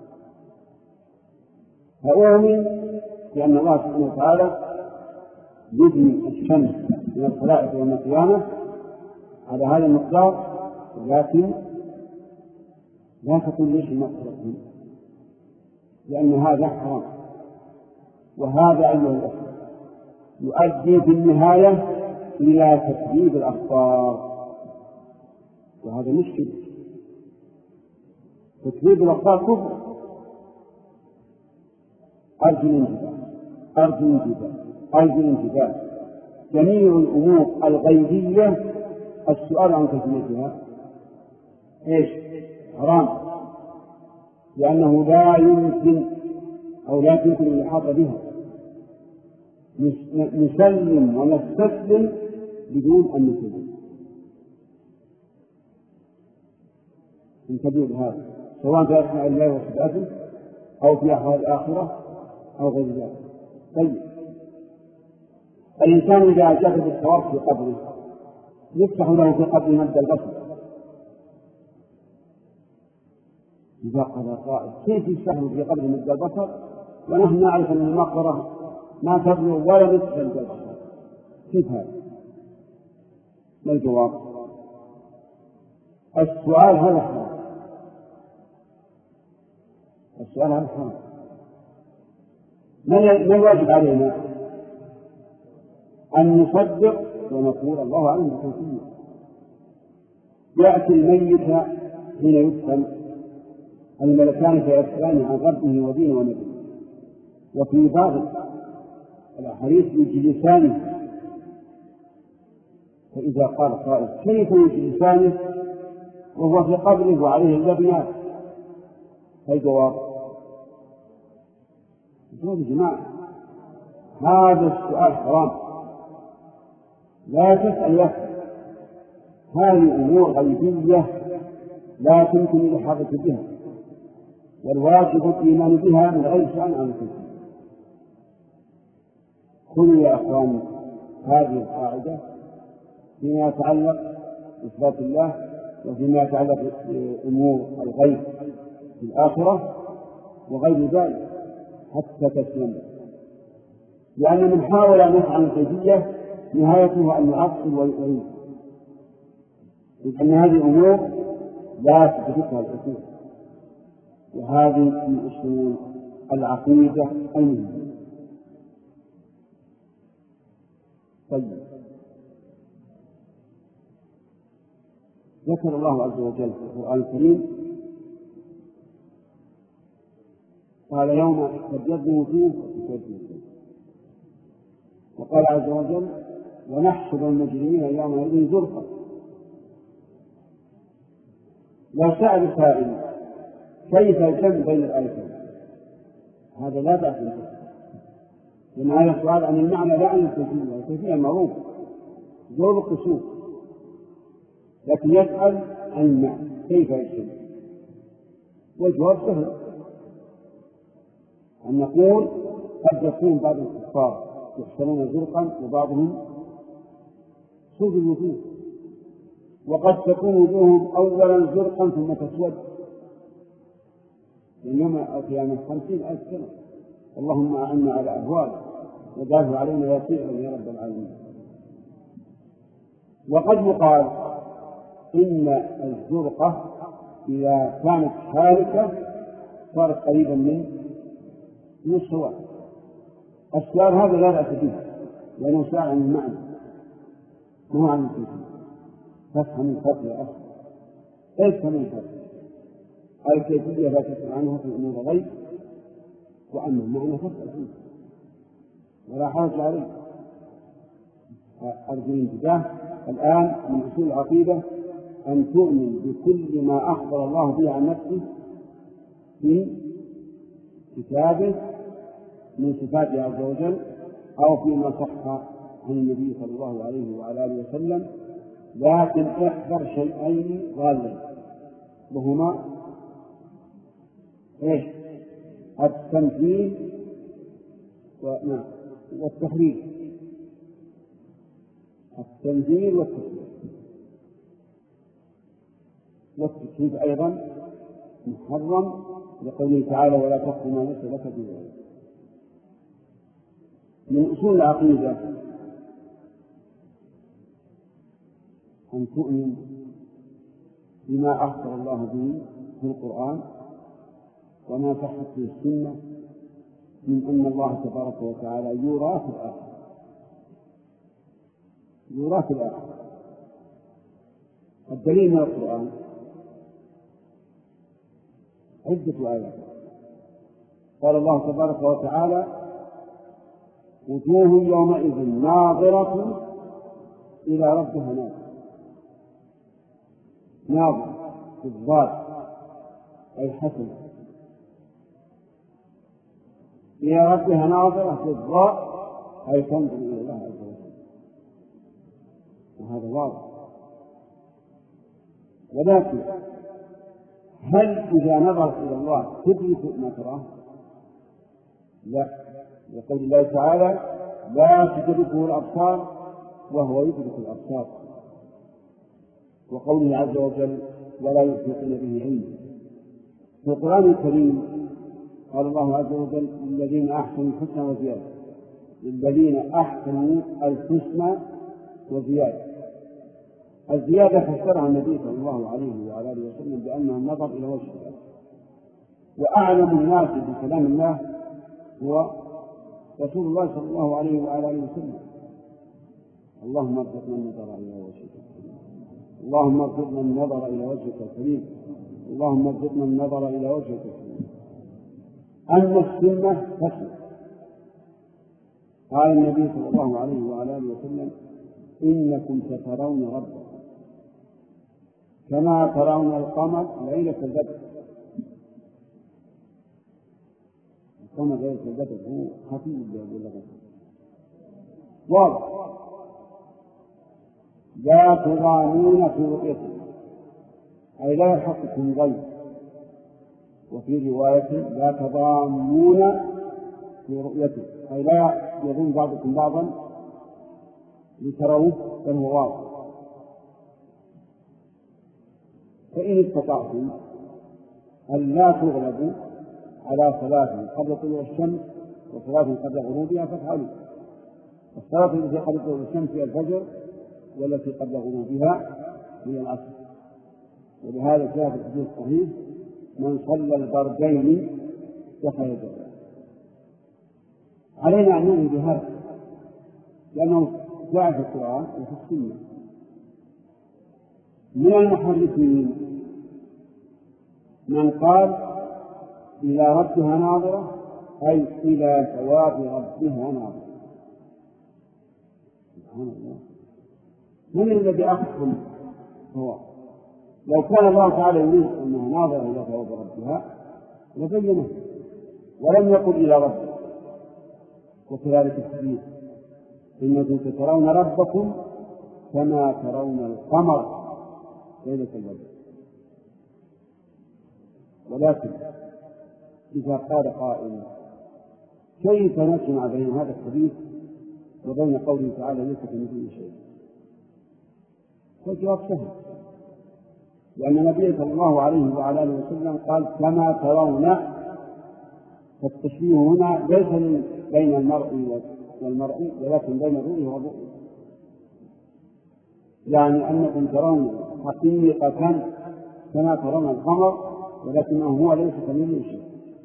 فأؤمن بأن الله سبحانه وتعالى يبني الشمس من الخلائق يوم القيامة على هذا المقدار، لكن لا تقول ليش المقدار، لأن هذا حرام. وهذا أيها الأخوة يؤدي في النهاية إلى تكذيب الأخبار، وهذا مشكلة. تكذيب الأخبار كفر. أرجو الانتباه، أرجو الانتباه، أرجو الانتباه. جميع الأمور الغيبية السؤال عن كيفيتها إيش؟ حرام، لأنه لا يمكن أو لا يمكن الإحاطة بها. نسلم ونستسلم بدون أن نسلم. انتبهوا بهذا، سواء في أسماء الله وصفاته أو في أحوال الآخرة أو غير ذلك. طيب الإنسان إذا جاء بالصواب في قبره يفتح له في قبره مد البصر. إذا قال قائل كيف يفتح في قبره مد البصر ونحن نعرف أن المقبرة ما تبلغ ولا نصف مد البصر؟ كيف هذا؟ ما الجواب؟ السؤال هذا حرام، السؤال هذا حرام. ما الواجب علينا؟ أن نصدق ونقول الله أعلم بكيفيته. يأتي الميت حين يدفن الملكان فيسألان عن ربه ودينه ونبيه، وفي بعض الأحاديث يجلسانه. فإذا قال قائل كيف يجلسانه وهو في قبره وعليه اللبنات؟ الجواب يا جماعة هذا السؤال حرام، لا تسأل له. هذه أمور غيبية لا تمكن الإحاطة بها، والواجب الإيمان بها من غير شأن عن الكفر. خذوا يا أخوان هذه القاعدة فيما يتعلق بصفات الله وفيما يتعلق بأمور الغيب في الآخرة وغير ذلك حتى تسلم. لأن من حاول أن يفعل الكيفية نهايته أن يعطل ويعيد، لأن هذه أمور لا تدركها الأصول، وهذه من أصول العقيدة المهمة. طيب، ذكر الله عز وجل في القرآن الكريم قال يوم تبيض وجوه وتسود وجوه، وقال عز وجل ونحشر المجرمين يومئذ زرقا. لو سأل سائل كيف الجمع بين الآيتين، هذا لا بأس به، لأن هذا السؤال عن المعنى لا عن الكيفية، الكيفية معروف زرق وسوق، لكن يسأل عن المعنى كيف الجمع، والجواب سهل أن نقول قد يكون بعض الكفار يحسنون زرقا وبعضهم سود الوجوه، وقد تكون وجوههم أولا زرقا ثم تسود، إنما القيامة خمسين ألف سنة، اللهم أعنا على أهوال وجعله علينا يسيرا يا رب العالمين. وقد يقال إن الزرقة إذا كانت حالكة صارت قريبا من من السواء. السؤال هذا لا بأس به لأنه سأل عن المعنى ما هو عن الكيفية. تفهم الفرق يا أخي، افهم الفرق. الكيفية لا تسأل عنها في أمور الغيب، وأما المعنى فاسأل فيه ولا حرج عليه. أرجو الانتباه الآن من أصول العقيدة أن تؤمن بكل ما أخبر الله به عن نفسه في كتابه من صفاته عز وجل أو فيما صح عن النبي صلى الله عليه وعلى آله وسلم، لكن احذر شيئين غالين، وهما ايش؟ التمثيل والتحريف. التنزيل والتحريف والتكذيب أيضا محرم لقوله تعالى ولا تقف ما ليس لك به علم. من أصول العقيدة أن تؤمن بما أخبر الله به في القرآن وما صحت في السنة من أن الله تبارك وتعالى يرى في الآخرة، يرى في الآخرة. الدليل من القرآن عدة آيات. قال الله تبارك وتعالى وجوه يومئذ ناظرة إلى ربها ناظرة، ناظرة في الذات أي حسنة، إلى ربها ناظرة في الذات أي تنظر إلى الله عز وجل، وهذا واضح. ولكن هل إذا نظرت إلى الله تدرك ما تراه؟ لا، يقول الله تعالى لا تدركه الأبصار وهو يدرك الأبصار، وقوله عز وجل ولا يحيطون به علما. في القرآن الكريم قال الله عز وجل للذين أحسنوا الحسنى وزيادة، للذين أحسنوا الحسنى وزيادة. الزيادة فسرها النبي صلى الله عليه وعلى آله وسلم بأنه النظر إلى وجه الله، وأعلم الناس بكلام الله هو رسول الله صلى الله عليه وعلى آله وسلم. اللهم ارزقنا النظر إلى وجهك الكريم، اللهم ارزقنا النظر إلى وجهك الكريم، اللهم ارزقنا النظر إلى وجهك الكريم. أما السنة فسر، قال النبي صلى الله عليه وعلى آله وسلم إنكم سترون ربكم كما ترون القمر ليلة البدر. القمر ليلة البدر هو خفيف يقول لك واضح، لا تضامون في رؤيته أي لا يحقكم غيب. وفي رواية لا تضامون في رؤيته أي لا يظن بعضكم بعضا لتروه بل هو واضح. فإن استطعتم أن لا تغلبوا على صلاة قبل طلوع الشمس وصلاة قبل غروبها فافعلوا، الصلاة التي قبل طلوع الشمس هي الفجر، والتي قبل غروبها هي العصر. ولهذا جاء في الحديث الصحيح: من صلى البردين دخل الجنة. علينا أن نؤمن بهذا، لأنه جاء في القرآن وفي السنة. من المحرفين من قال إلى ربها ناظرة، أي إلى ثواب ربها ناظرة. سبحان الله، من الذي أفهم هو؟ لو كان الله تعالى يريد أنها ناظرة إلى ثواب ربها لبينه، ولم يقل إلى ربه. وكذلك الحديث: إنكم سترون ربكم كما ترون القمر ليلة البدر. ولكن إذا قال قائل: كيف نجمع بين هذا الحديث وبين قوله تعالى ليس كمثله شيء؟ فالجواب سهل، لأن النبي صلى الله عليه وعلى آله وسلم قال: كما ترون. فالتشبيه هنا ليس بين المرء والمرء، ولكن بين الرؤية والرؤية، يعني أنكم ترون حقيقة كما ترون القمر، ولكنه هو ليس كمثله شيء.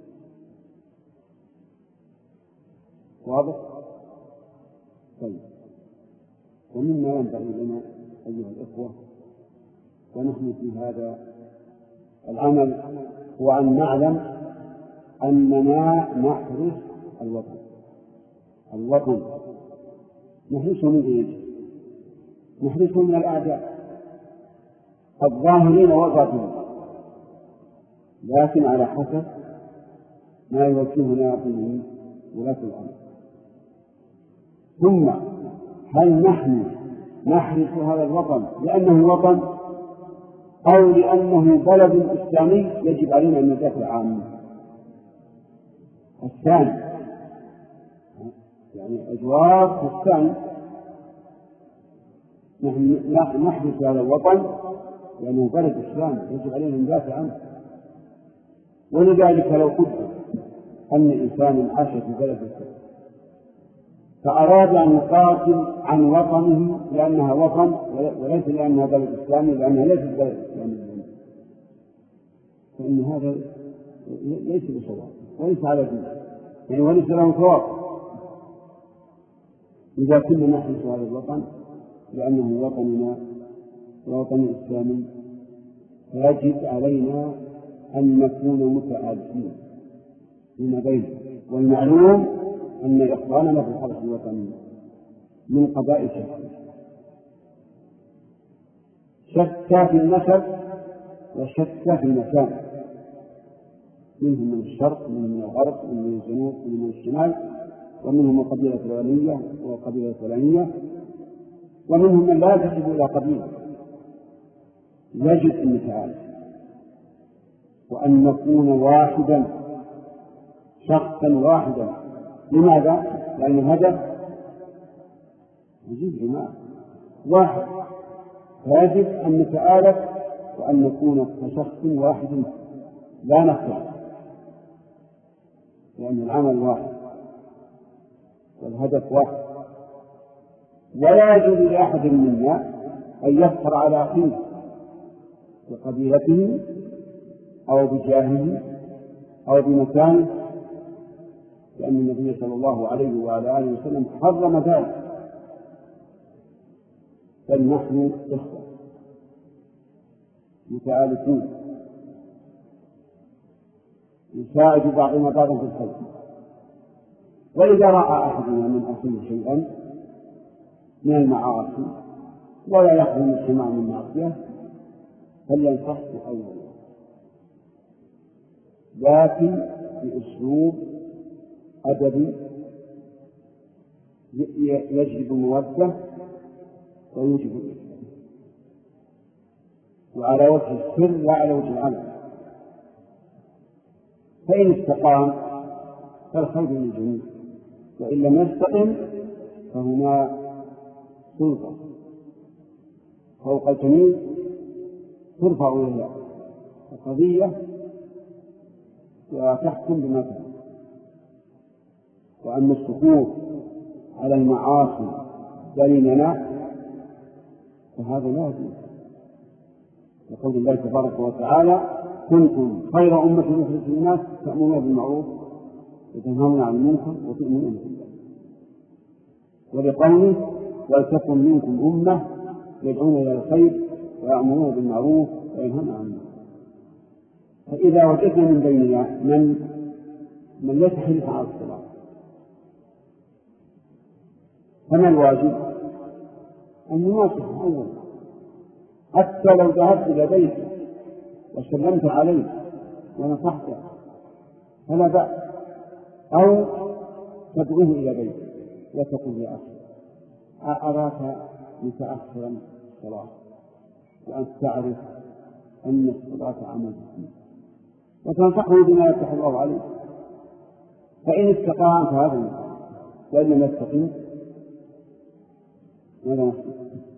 واضح؟ طيب، ومما ينبغي لنا أيها الإخوة ونحن في هذا العمل هو أن نعلم أننا نحرس الوطن. الوطن نحرسه من إيش؟ نحرسه من الأعداء الظاهرين والباطنين، لكن على حسب ما يوجهنا به ولاة الأمر. ثم هل نحن نحرس هذا الوطن لأنه وطن أو لأنه بلد إسلامي يجب علينا أن ندافع عنه؟ الثاني، يعني الجواب الثاني: نحن نحرس هذا الوطن لأنه بلد إسلامي يجب علينا أن ندافع عنه. ولذلك لو قلت أن إنسانا عاش في بلد إسلامي فأراد أن يقاتل عن وطنه لأنها وطن وليس لأنها بلد إسلامي، لأنها ليست بلد إسلامي، فإن هذا ليس بصواب وليس على دين، يعني وليس له ثواب. إذا كنا نحرس هذا الوطن لأنه وطننا ووطن إسلامي فيجب علينا أن نكون متعادلين فيما بيننا. والمعلوم أن إخواننا في الحرس الوطني من قبائل شتى شتى في النسب وشتى في المكان، منهم من الشرق ومنهم من الغرب ومنهم من الجنوب ومنهم من الشمال، ومنهم القبيلة الفلانية والقبيلة الفلانية، ومنهم من لا ينتسب إلى قبيلة. يجب أن نتعالج وأن نكون واحدا، شخصا واحدا. لماذا؟ لأن الهدف يجب جماعة واحد، فيجب أن نتآلف وأن نكون كشخص واحد لا نختلف، لأن العمل واحد والهدف واحد. ولا يجوز لأحد منا أن يفخر على أخيه بقبيلته أو بجاهه أو بمكانه، لأن النبي صلى الله عليه وعلى آله وسلم حرم ذلك. بل نحن إخوة متآلفون يساعد بعضنا بعضا في الخير. وإذا رأى أحدنا من أخيه شيئا من المعاصي ولا يحرم السماع من معصية فلينصحه أولا، لكن بأسلوب أدبي يجلب المودة ويوجب الإسلام، وعلى وجه السر لا على وجه العمل. فإن استقام فالخير للجميع، وإن لم يستقم فهما سلطة فوق الجميع ترفع إلى القضية وتحكم بما تهم. وأما السكوت على المعاصي بيننا فهذا لا يجوز. يقول الله تبارك وتعالى: كنتم خير أمة أخرجت للناس تأمرون بالمعروف وتنهون عن المنكر وتؤمنون بالله. ولقوله: ولتكن منكم أمة يدعون إلى الخير ويأمرون بالمعروف وينهون عن المنكر. فإذا وجدنا من بيننا من من يتحدث عن الصلاة فما الواجب؟ أن نناصحه أولا، حتى لو ذهبت إلى بيته وسلمت عليه ونصحته فلا بأس، أو تدعوه إلى بيته وتقول: يا أخي أراك متأخرا الصلاة وأنت تعرف أن الصلاة عمل جسمي، وتنصحه بما يفتح الله عليه. فإن استقام فهذا المقام، وإن لم يستقيم ماذا نفسه؟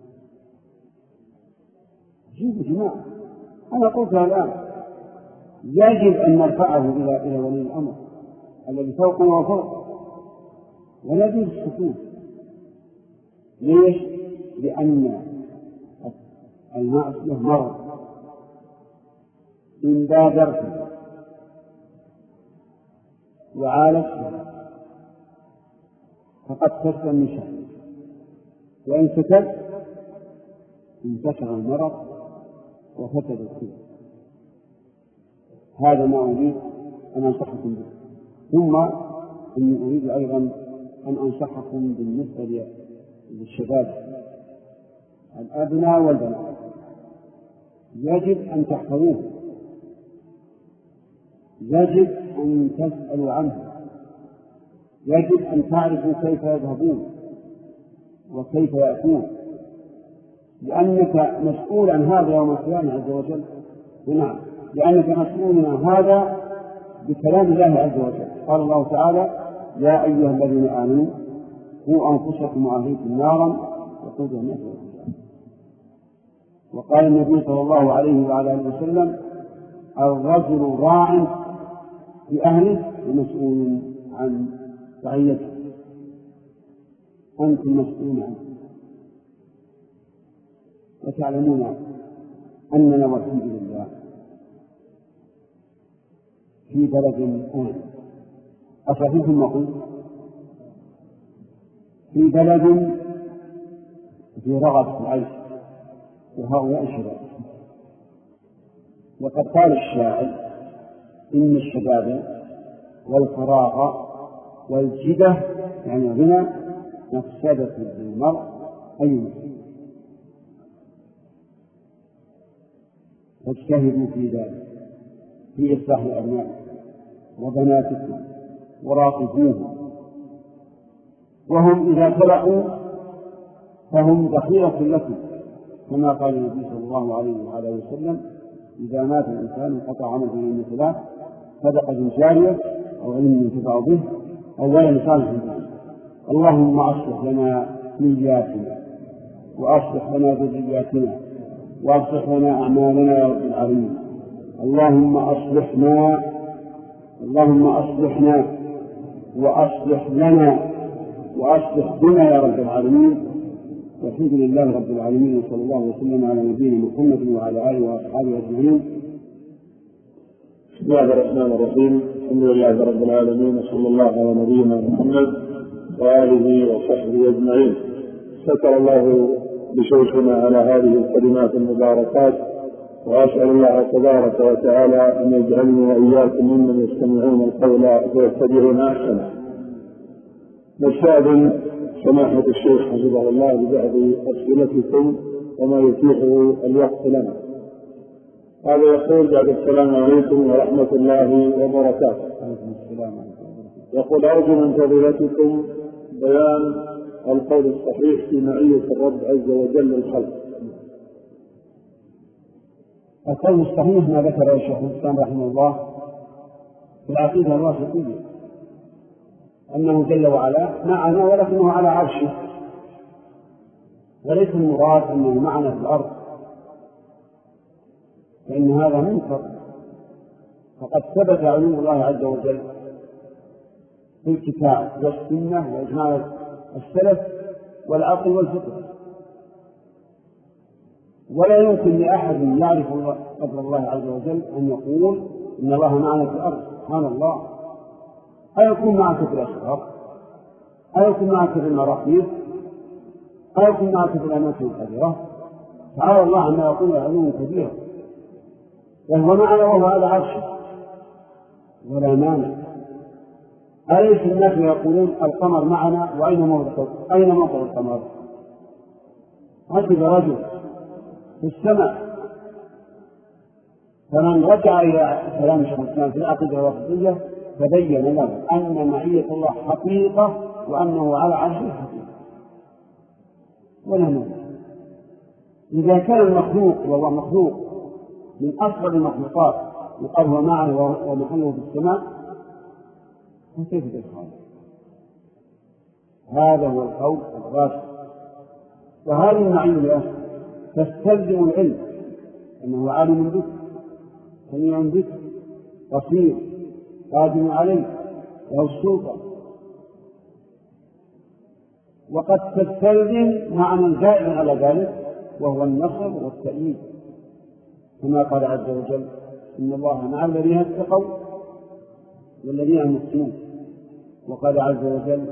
جيب جماعة. أنا قلتها الآن: يجب أن نرفعه إلى إلى ولي الأمر الذي فوقنا وفوق، ولا يجوز السكوت. ليش؟ لأن المعصية مرض، إن بادرت وعالجت فقد كسر النشاء، وإن سكت انتشر المرض وفسد الكل. هذا ما أريد أن أنصحكم به. ثم إني أريد أيضا أن أنصحكم بالنسبة للشباب الأبناء والبنات، يجب أن تحفظوه، يجب أن تسألوا عنه، يجب أن تعرفوا كيف يذهبون وكيف يأتون، لأنك مسؤول عن هذا يوم القيامة عز وجل. نعم، لأنك مسؤول عن هذا بكلام الله عز وجل. قال الله تعالى: يا أيها الذين آمنوا قوا أنفسكم وأهليكم نارا وقودها الناس والحجارة. وقال النبي صلى الله عليه وعلى آله وسلم: الرجل راع في أهله ومسؤول عن رعيته. أنتم مسؤولون عنه. وتعلمون أننا والحمد لله في بلد آمن. أصحيح المقول في بلد في رغد في العيش وهؤلاء الشباب. وقد قال الشاعر: إن الشباب والفراغ والجدة يعني غنى مفسدة للمرء أي مسلم. فاجتهدوا في ذلك، في إصلاح أبنائكم وبناتكم وراقبوهم، وهم إذا خلقوا فهم ذخيرة لكم، كما قال النبي صلى الله عليه وعلى وسلم: إذا مات الإنسان انقطع عمله من ثلاث: صدقة جارية أو علم ينتفع به أو ولد صالح به. اللهم أصلح لنا نياتنا وأصلح لنا ذرياتنا وأصلح لنا أعمالنا يا رب العالمين. اللهم أصلحنا اللهم أصلحنا وأصلح لنا وأصلح بنا يا رب العالمين. والحمد لله رب العالمين، وصلى الله وسلم على نبينا محمد وعلى آله وأصحابه أجمعين. بسم الله الرحمن الرحيم. الحمد لله رب العالمين، وصلى الله على نبينا محمد وآله وصحبه أجمعين. شكر الله بشوقنا على هذه الكلمات المباركات، وأسأل الله تبارك وتعالى أن يجعلني وإياكم ممن يستمعون القول فيتبعون أحسنه. نستأذن سماحة الشيخ حفظه الله ببعض أسئلتكم وما يتيحه الوقت لنا. هذا يقول: بعد السلام عليكم ورحمة الله وبركاته. يقول: أرجو من فضيلتكم بيان القول الصحيح في معية الرب عز وجل للخلق. القول الصحيح ما ذكر الشيخ الإسلام رحمه الله في العقيدة الواسطية، أنه جل وعلا معنا ولكنه على عرشه، وليس المراد أنه معنا في الأرض، فإن هذا منكر. فقد ثبت علو الله عز وجل في الكتاب والسنة وإجماع السلف والعقل والفطر. ولا يمكن لأحد يعرف قدر الله عز وجل أن يقول إن الله معنا في الأرض. سبحان الله، أيكون معك في الأشرار، أيكون معك في المراحيض، أيكون معك في الأماكن الكبيرة؟ تعالى الله عما يقول علوم كبيرة، وهو معنا وهو على عرشه ولا مانع. أليس الناس يقولون القمر معنا وأين موضع أين موضع القمر؟ ركب رجل في السماء، فمن رجع إلى كلام شيخ الإسلام في العقيدة الوسطية تبين له أن معية الله حقيقة وأنه على عرشه حقيقة ولا مانع. إذا كان المخلوق وهو مخلوق من أصغر المخلوقات يقال هو معه ومحله في السماء، فكيف تفعل؟ هذا هو القول الراشد. وهذه المعية تستلزم العلم، أنه عالم بك، سميع بك، بصير، قادم عليه، له السلطة. وقد تستلزم معنى زائد على ذلك وهو النصر والتأييد، كما قال عز وجل إن الله مع الذين اتقوا والذين هم محسنون. وقال عز وجل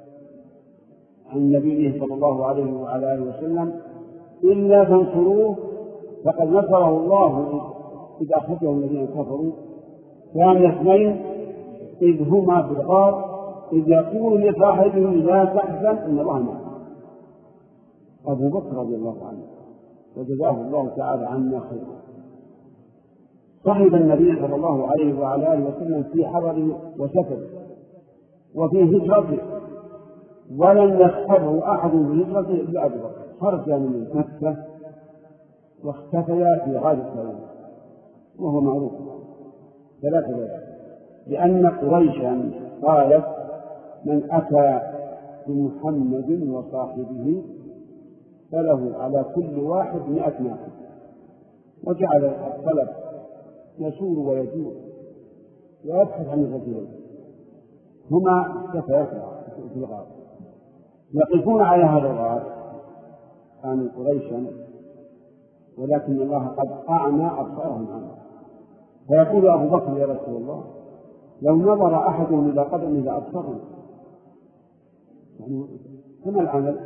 عن نبيه صلى الله عليه وعلى آله وسلم إلا تنصروه فقد نصره الله إذ أخرجه الذين كفروا ثاني اثنين إذ هما في الغار إذ يقول لصاحبه لا تحزن إن الله معنا. أبو بكر رضي الله عنه وجزاه الله تعالى عنا خيرا صحب النبي صلى الله عليه وعلى آله وسلم في حضره وسفره وفي هجرته، ولم يصحبه أحد في هجرته إلا أبو بكر. خرج من مكة واختفيا في غار السلام، وهو معروف ثلاثة ليالي، لأن قريشا قالت من أتى بمحمد وصاحبه فله على كل واحد مئة ناقة، وجعل الطلب يسور ويجور ويبحث عن الرجلين، هما اختفيا في الغار يقفون على هذا الغار. كانوا قريشا ولكن الله قد أعمى أبصارهم عنه، فيقول أبو بكر يا رسول الله لو نظر أحدهم إلى قدمه لأبصرنا، يعني كما العمل.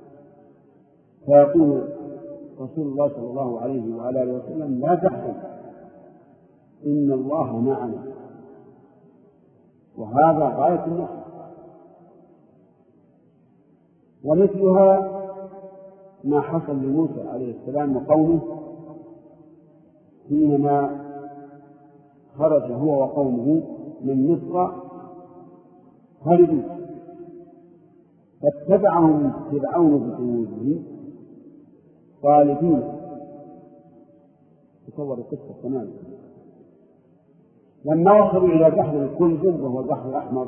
فيقول رسول الله صلى الله عليه وعلى آله وسلم لا تحزن إن الله معنا. وهذا غاية النصر. ومثلها ما حصل لموسى عليه السلام وقومه حينما خرج هو وقومه من مصر هربوا، فاتبعهم فرعون بجنوده طالبين. تصور القصة تماما. لما وصلوا إلى بحر الكلجم وهو البحر الأحمر،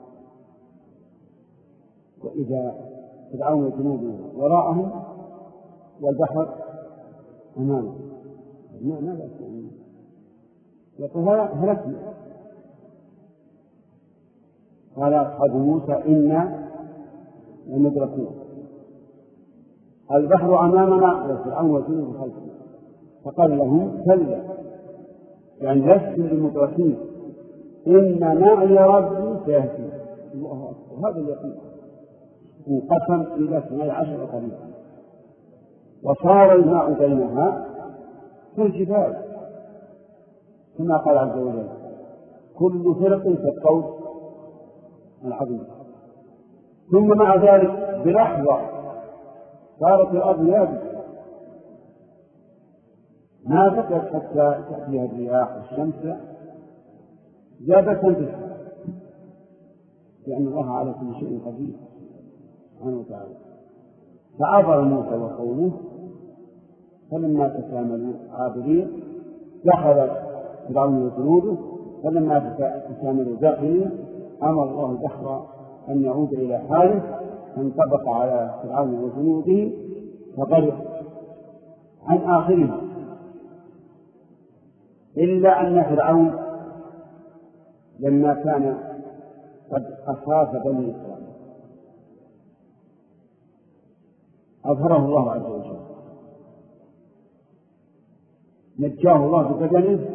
وإذا فرعون وجنوده وراءهم والبحر أمامهم، ما ماذا يفعلون؟ يقول هلكنا. قال أصحاب موسى إنا لمدركون، البحر أمامنا وفرعون وجنوده خلفنا. فقال لهم كلا، يعني لستم بمدركين، إن معي ربي سيهدين. الله أكبر، هذا اليقين. انقسم إلى اثني عشر قريبا، وصار الماء بينها كالجبال، كما قال عز وجل كل فرق كالطود العظيم. ثم مع ذلك بلحظة صارت الأرض يابسة، ما بقيت حتى تأتيها الرياح والشمس، زادت تنتهي، لأن الله على كل شيء قدير سبحانه وتعالى. فعبر موسى وقومه، فلما تكاملوا عابرين دخل فرعون وجنوده، فلما تكاملوا داخلين أمر الله البحر أن يعود إلى حاله، فانطبق على فرعون وجنوده فغرق عن آخره، إلا أن فرعون لما كان قد أخاف بني إسرائيل أظهره الله عز وجل، نجاه الله ببدنه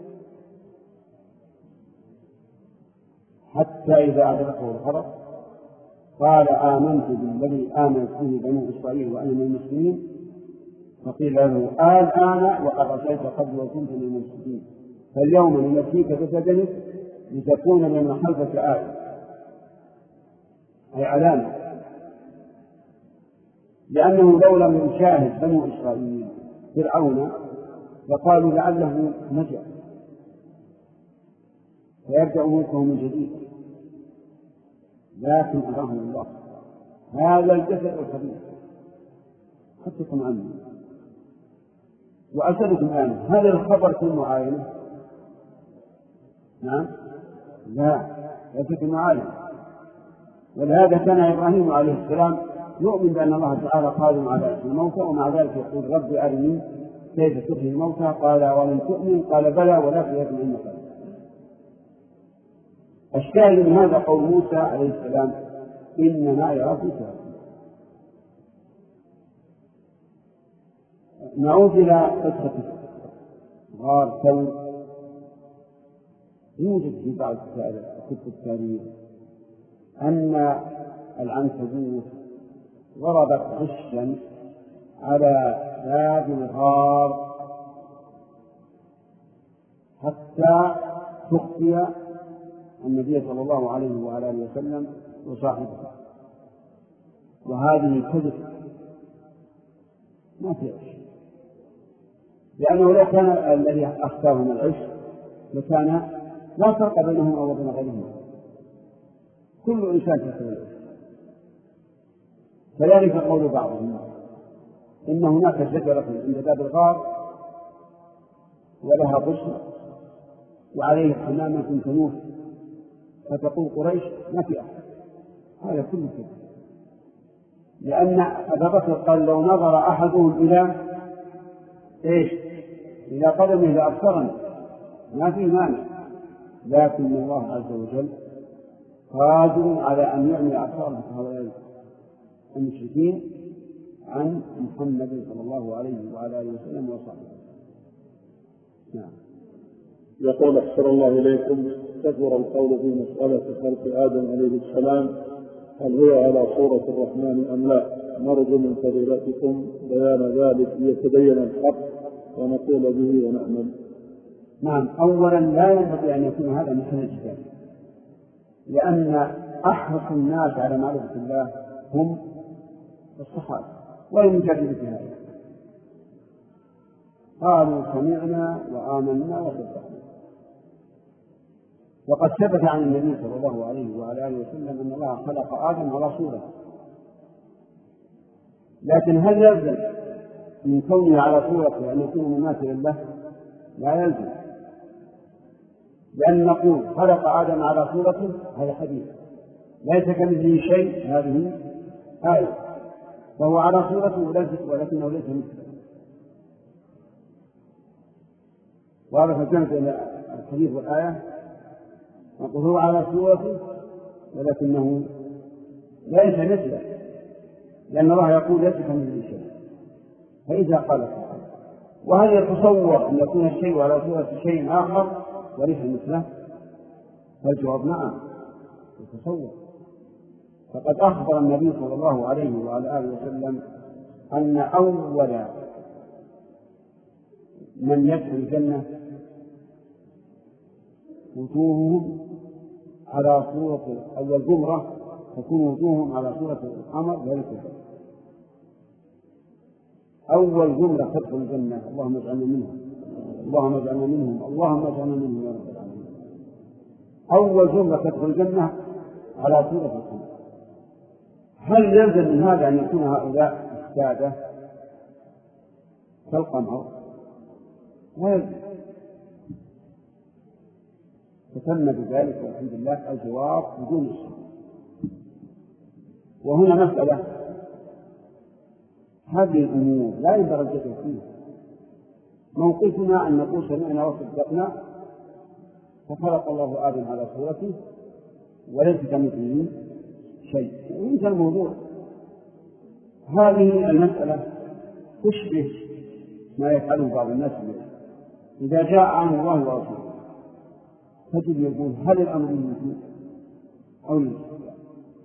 حتى إذا أدركه الغرق قال آمنت بالذي آمنت به بنو إسرائيل وأنا من المسلمين، فقيل له الآن وقد عصيت قبل وكنت من المفسدين، فاليوم ننجيك ببدنك لتكون لمن خلفك آية، أي علامة، لأنه لو لم يشاهد بنو إسرائيل فرعون لقالوا لعله نجا فيرجع ملكه من جديد، لكن أراهم الله هذا الجسد الخبيث خفكم عنه وأسألكم عنه، هل الخبر في المعاينة؟ نعم، لا ليس في المعاينة. ولهذا كان إبراهيم عليه السلام يؤمن بأن الله تعالى قادر على الموتى، ومع ذلك يقول رب أرني كيف تحيي الموتى، قال ولم تؤمن، قال بلى ولكن يطمئن قلبي. الشاهد من هذا قول موسى عليه السلام إنما يراكم كافرون. نعود إلى قصة غار ثور. يوجد في بعض كتب التاريخ أن العنكبوت ضربت غشا على باب الغار حتى تخفي النبي صلى الله عليه وعلى آله وسلم وصاحبه، وهذه كذب ما في عش، لأنه لو كان الذي أخفاهم العش لكان لا فرق بينهم وبين غيرهم، كل إنسان يخفي العش. كذلك قول بعضهم إن هناك شجرة عند باب الغار ولها غصن وعليه حمامة تنوح، فتقول قريش ما في أحد، هذا كله كذب، لأن أبا بكر قال لو نظر أحدهم إلى إيش؟ إلى قدمه لأبصرنا، ما في مانع، لكن الله عز وجل قادر على أن يعمي أبصار هؤلاء المشركين عن محمد صلى الله عليه وعلى آله وسلم وصحبه. نعم. يقول أحسن الله إليكم، كثر القول في مسألة خلق آدم عليه السلام، هل هو على صورة الرحمن أم لا؟ نرجو من فضيلتكم بيان ذلك ليتبين الحق ونقول به ونعمل. نعم، أولا لا ينبغي أن يكون هذا مثل الجدال، لأن أحرص الناس على معرفة الله هم الصحابة وهم جادلوا في هذا، قالوا سمعنا وآمنا وصدقنا. وقد ثبت عن النبي صلى الله عليه وعلى آله وسلم أن الله خلق آدم على صورته، لكن هل يلزم من كونه على صورته أن يكون مماثلا له؟ لا يلزم، لأن نقول خلق آدم على صورته هذا حديث، ليس كمثله شيء هذه آية، فهو على صورته ولكنه ليس مثله. وهذا فكانت الحديث والآية نقول هو على صورته ولكنه ليس مثله، لأن الله يقول ليس كمثله شيء. فإذا قال تعالى وهل يتصور أن يكون الشيء على صورة شيء آخر وليس مثله؟ فالجواب نعم يتصور. فقد أخبر النبي صلى الله عليه وعلى آله وسلم أن أول من يدخل الجنة وجوههم على صورة أول جمرة تكون وجوههم على صورة القمر ليلة البدر. أول جمرة تدخل الجنة، اللهم اجعلنا منهم اللهم اجعلنا منهم اللهم اجعلنا منهم يا رب العالمين. أول جمرة تدخل الجنة على صورة القمر. هل يلزم من هذا أن يكون هؤلاء السادة كالقمر؟ لا يلزم. فتم بذلك والحمد لله الجواب بدون الشك. وهنا مسألة، هذه الأمور لا ينبغي الجدل فيها. موقفنا أن نقول سمعنا وصدقنا، فخلق الله آدم على صورته وليس كمثله شيء، وانتهى الموضوع. هذه المسألة تشبه ما يفعله بعض الناس اليوم. إذا جاء أمر الله ورسوله تجد يقول هل الأمر للوجوب أو للاستحباب؟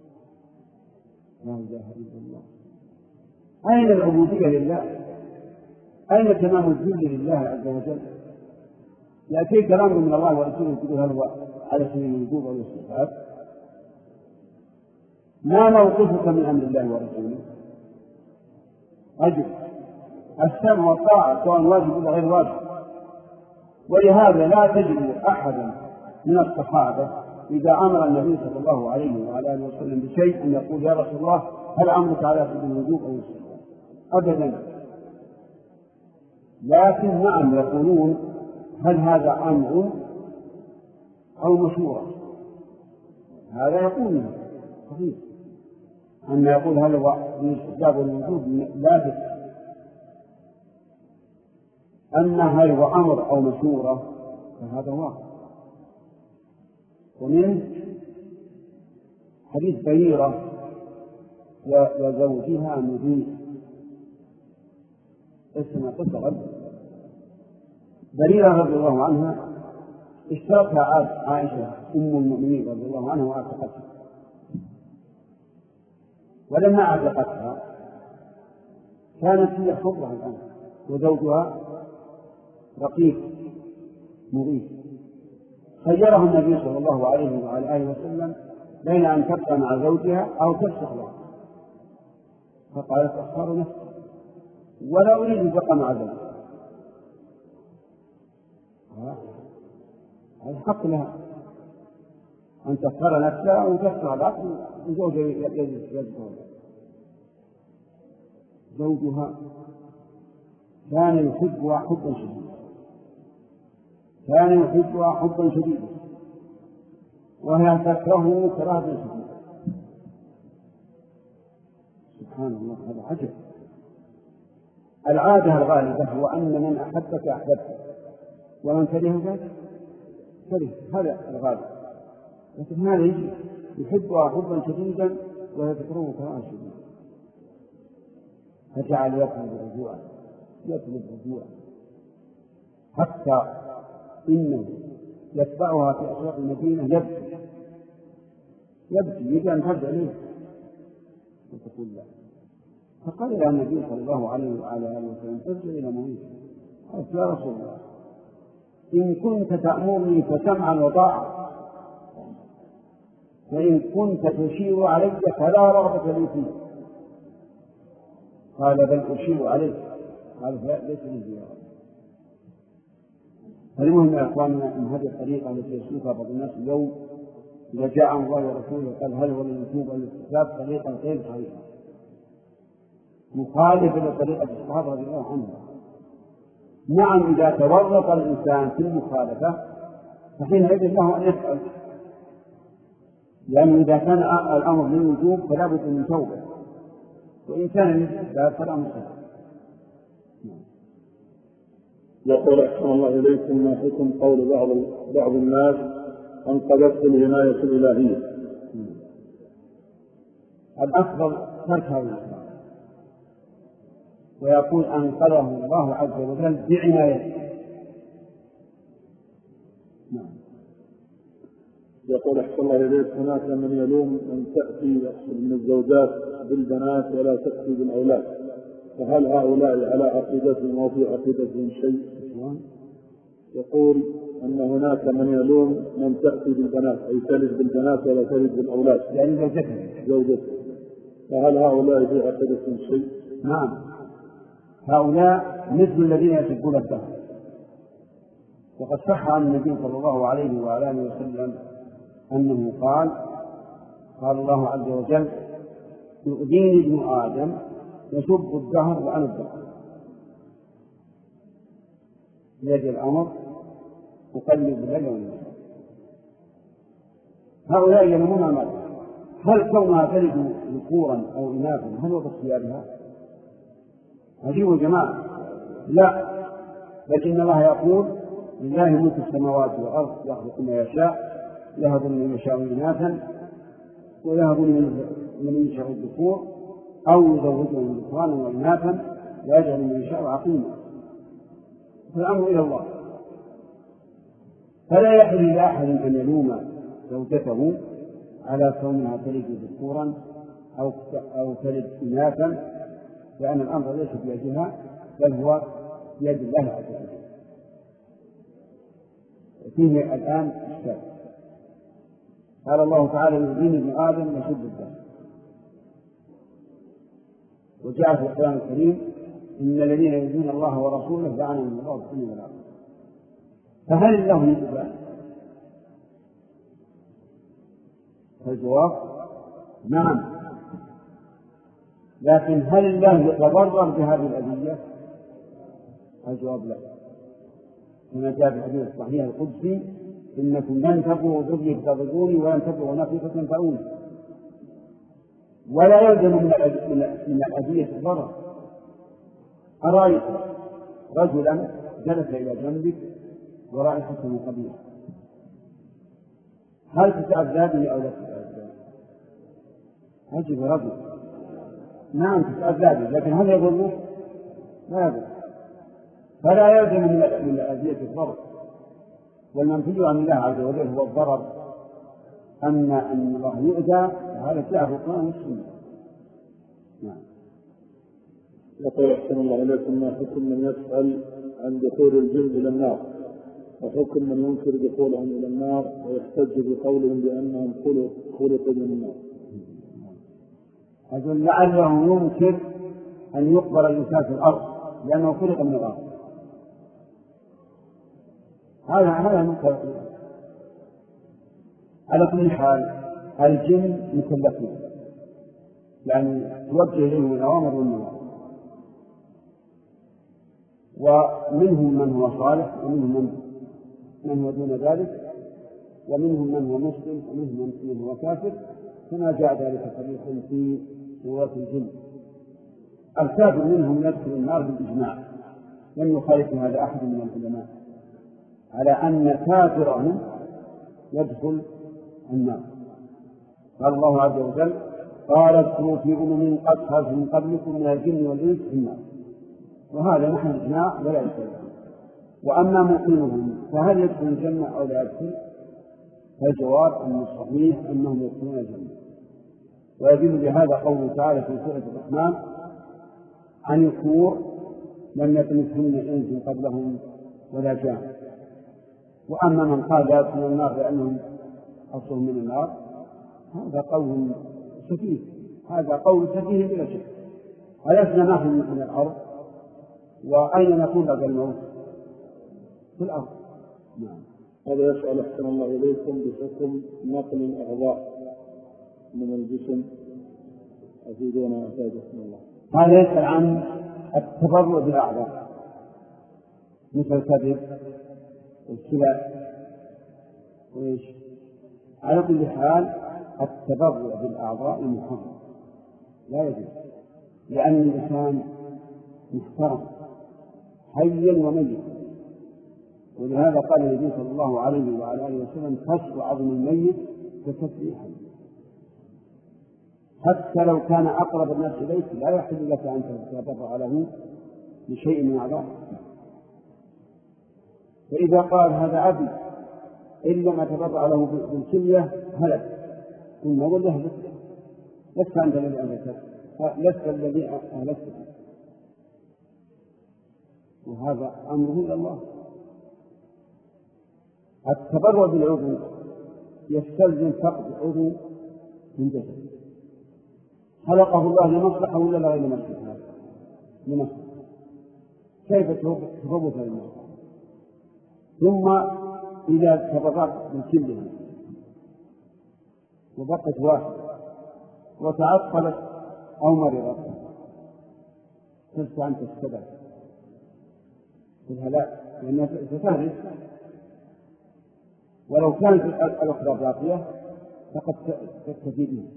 لا إله إلا الله. أين العبودية لله؟ أين تمام الذل لله عز وجل؟ يأتيك الأمر من الله ورسوله تقول هل هو على سبيل الوجوب أو الاستحباب؟ ما موقفك من أمر الله ورسوله؟ أجل السمع والطاعة سواء واجب ولا غير واجب. ولهذا لا تجد أحدا من الصحابة إذا أمر النبي صلى الله عليه وعلى آله وسلم بشيء أن يقول يا رسول الله هل أمرك على سبيل الوجوب أو الاستحباب؟ أبدا. لكن نعم يقولون هل هذا أمر أو مشورة؟ هذا يقول صحيح. أن يقول هل هو الاستحباب والوجوب لا بد. أما هل هو أمر أو مشورة فهذا واقع. ومن حديث بريرة وزوجها مذيع اسمها قصة غد. بريرة رضي الله عنها اشتركها عائشة أم المؤمنين رضي الله عنها وأعتقتها، ولما أعتقتها كانت هي حرة الآن وزوجها رقيق مضيف. خيره النبي صلى الله عليه وعلى آله وسلم بين أن تبقى مع زوجها أو تفسخ له، فقالت أختار نفسي ولا أريد أن تبقى مع زوجها. هذا حق لها أن تختار نفسها وتفسخ العقل وزوجها يجلس. زوجها كان يحبها حبا شديدا، كان يحبها حبا شديدا وهي تكرهه كراهة شديدة. سبحان الله، هذا عجب. العادة الغالبة هو أن من أحبك أحببك ومن كرهك كره، هذا الغالب. لكن هذا يجي يحبها حبا شديدا وهي تكرهه كراهة شديدة، فجعل يطلب رجوعا يطلب رجوعا حتى إنه يتبعها في أسواق المدينة يبكي يبكي يجي أن ترجع إليه وتقول لا. فقال لها النبي صلى الله عليه وعلى آله وسلم ترجع إلى مويته. قالت يا رسول الله إن كنت تأمرني فسمعا وطاعة، وإن كنت تشير علي فلا رغبة لي فيه. قال بل أشير عليك. قال ليس لي زيارة. فالمهم يا أخواننا أن هذه الطريقة التي يسلكها بعض الناس اليوم إذا جاء الله ورسوله قال هل هو للوجوب أو الاستحباب طريقة غير صحيحة مخالفة لطريقة الصحابة رضي الله عنهم. نعم إذا تورط الإنسان في المخالفة فحينئذ له أن يسأل، لأنه إذا كان الأمر للوجوب فلا بد من توبة، وإن كان للاستحباب فلا مصير. يقول أحسن الله إليكم ما حكم قول بعض بعض الناس انقذته العناية الإلهية؟ الأفضل ترك هذا الإسلام ويقول أنقذه الله عز وجل بعنايته. نعم. يقول أحسن الله إليك هناك من يلوم أن تأتي من الزوجات بالبنات ولا تأتي بالأولاد، فهل هؤلاء على عقيدتهم أو في عقيدتهم شيء؟ يقول أن هناك من يلوم من تأتي بالبنات أي تلد بالبنات ولا تلد بالأولاد، يعني زوجتهم زوجتهم، فهل هؤلاء في عقيدتهم شيء؟ نعم، هؤلاء مثل الذين يسبون الدهر. وقد صح عن النبي صلى الله عليه وعلى آله وسلم أنه قال قال الله عز وجل يؤذيني ابن آدم يسب الدهر وأنا الدهر، بيد الأمر أقلب الليل والنهار. هؤلاء يلومون المرأة، هل كونها تلد ذكورا أو إناثا هل هو باختيارها؟ عجيب جماعة، لا، لكن الله يقول لله ملك السماوات والأرض يخلق ما يشاء يهب من يشاء إناثا ويهب من يشاء الذكور أو يزوجهم ذكرانا وإناثا ويجعل من يشاء عقيما، فالأمر إلى الله. فلا يحل لأحد أن يلوم زوجته على كونها تلد ذكورا أو أو تلد إناثا، لأن الأمر ليس بيدها بل هو بيد الله عز وجل. فيه الآن إشكال. قال الله تعالى: يؤذين ابن آدم يشد الدم. وجاء في القرآن الكريم: إن الذين يؤذون الله ورسوله لعنهم الله في الدنيا والآخرة. فهل الله يؤذى؟ فالجواب نعم، لكن هل الله يتضرر بهذه الأذية؟ الجواب لا، كما جاء في الحديث الصحيح القدسي: إنكم لن تبلغوا ضري فتضروني ولن تبلغوا نفسي فتنفعوني. ولا يلزم من الأذية الضرر. أرأيت رجلا جلس إلى جنبك ورائحته قبيحة، هل تتأذى به أو لا تتأذى؟ أجب رجل: نعم تتأذى به، لكن هل يضره؟ لا يضر. فلا يلزم من الأذية الضرر. والمنفي عن الله عز وجل هو الضرر. أما أن الله يؤذى فهذا جاء في القرآن والسنة. نعم. يقول: أحسن الله إليكم، ما حكم من يسأل عن دخول الجن إلى النار، وحكم من ينكر دخولهم إلى النار ويحتج بقولهم بأنهم خلقوا من النار؟ أقول لعله ينكر أن يقبر الإنسان في الأرض لأنه خلق من الأرض. هذا هذا منكر. على كل حال الجن مكلفون، يعني توجه إليهم الأوامر والنواهي، ومنهم من هو صالح ومنهم من, من هو دون ذلك، ومنهم من هو مسلم ومنهم من هو كافر، كما جاء ذلك صريحا في سورة الجن. الكافر منهم يدخل النار بالإجماع، لم يخالف هذا أحد من العلماء على أن كافرهم يدخل النار. قال الله عز وجل: قال اذكروا في أمم قد خلت من قبلكم من الجن والإنس في النار. وهذا نحن الإجماع ولا يدخل. وأما مؤمنهم فهل يدخل الجنة أو لا يدخل؟ فالجواب أن الصحيح أنهم يدخلون الجنة. ويدل بهذا قوله تعالى في سورة الرحمن عن الحور: لم يطمثهن إنس قبلهم ولا جان. وأما من قال لا يدخلون النار لأنهم أصلهم من النار، هذا قول سفيه، هذا قول سفيه بلا شك. ألسنا نحن من الأرض؟ وأين نكون بعد الموت؟ في الأرض. نعم. هذا يسأل: أحسن الله إليكم، بحكم نقل الأعضاء من الجسم، أفيدونا أفادكم الله. هذا يسأل عن التبرع بالأعضاء مثل الكبد والكلى وإيش. على كل حال التبرع بالأعضاء محرم، لا يجوز، لأن الإنسان محترم حيا وميتا. ولهذا قال النبي صلى الله عليه وعلى آله وسلم: كسر عظم الميت ككسر حي. حتى لو كان أقرب الناس إليك لا يحل لك أن تتبرع له بشيء من أعضائه. فإذا قال: هذا أبي، إن لم أتبرع له بالكلية هلك، ثم أقول له: لست أنت الذي أهلكت، لست الذي أهلكت. وهذا أمره إلى الله. التبرع بالعضو يستلزم فقد عضو من جسد خلقه الله لمصلحة ولا لا لمصلحة؟ لمصلحة. كيف تفوت المصلحة؟ ثم إذا تبرعت بالكلية وبقت واحدة وتعطلت أو مرضت، صرت أنت السبب في الهلاك، لأنها ستهلك. ولو كانت الأخرى باقية فقد تستفيد منها.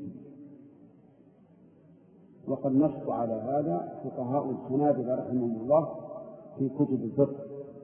وقد نص على هذا فقهاء الحنابلة رحمهم الله في كتب الفقه،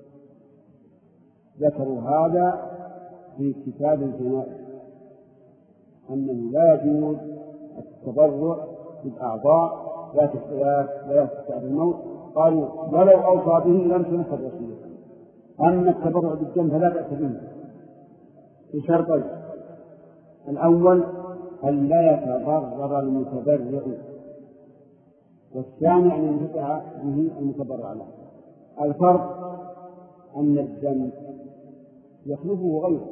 ذكروا هذا في كتاب الجنائز، أنه لا يجوز التبرع بالأعضاء ذات الثلاث ولا تستعد الموت، قالوا ولو أوصى به لم تنفذ وصيته. أما التبرع بالدم فلا بأس به بشرطين: الأول أن لا يتضرر المتبرع، والثاني أن ينتفع به المتبرع له. الفرق أن الدم يخلفه غيره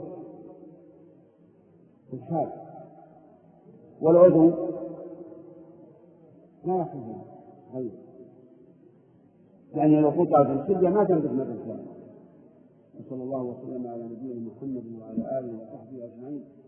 في الحال، والعضو لا يخلفه غيره، يعني لو قطع في الكلية ما تنقص مرة ثانية. صلى الله وسلم على نبينا محمد وعلى آله وصحبه أجمعين.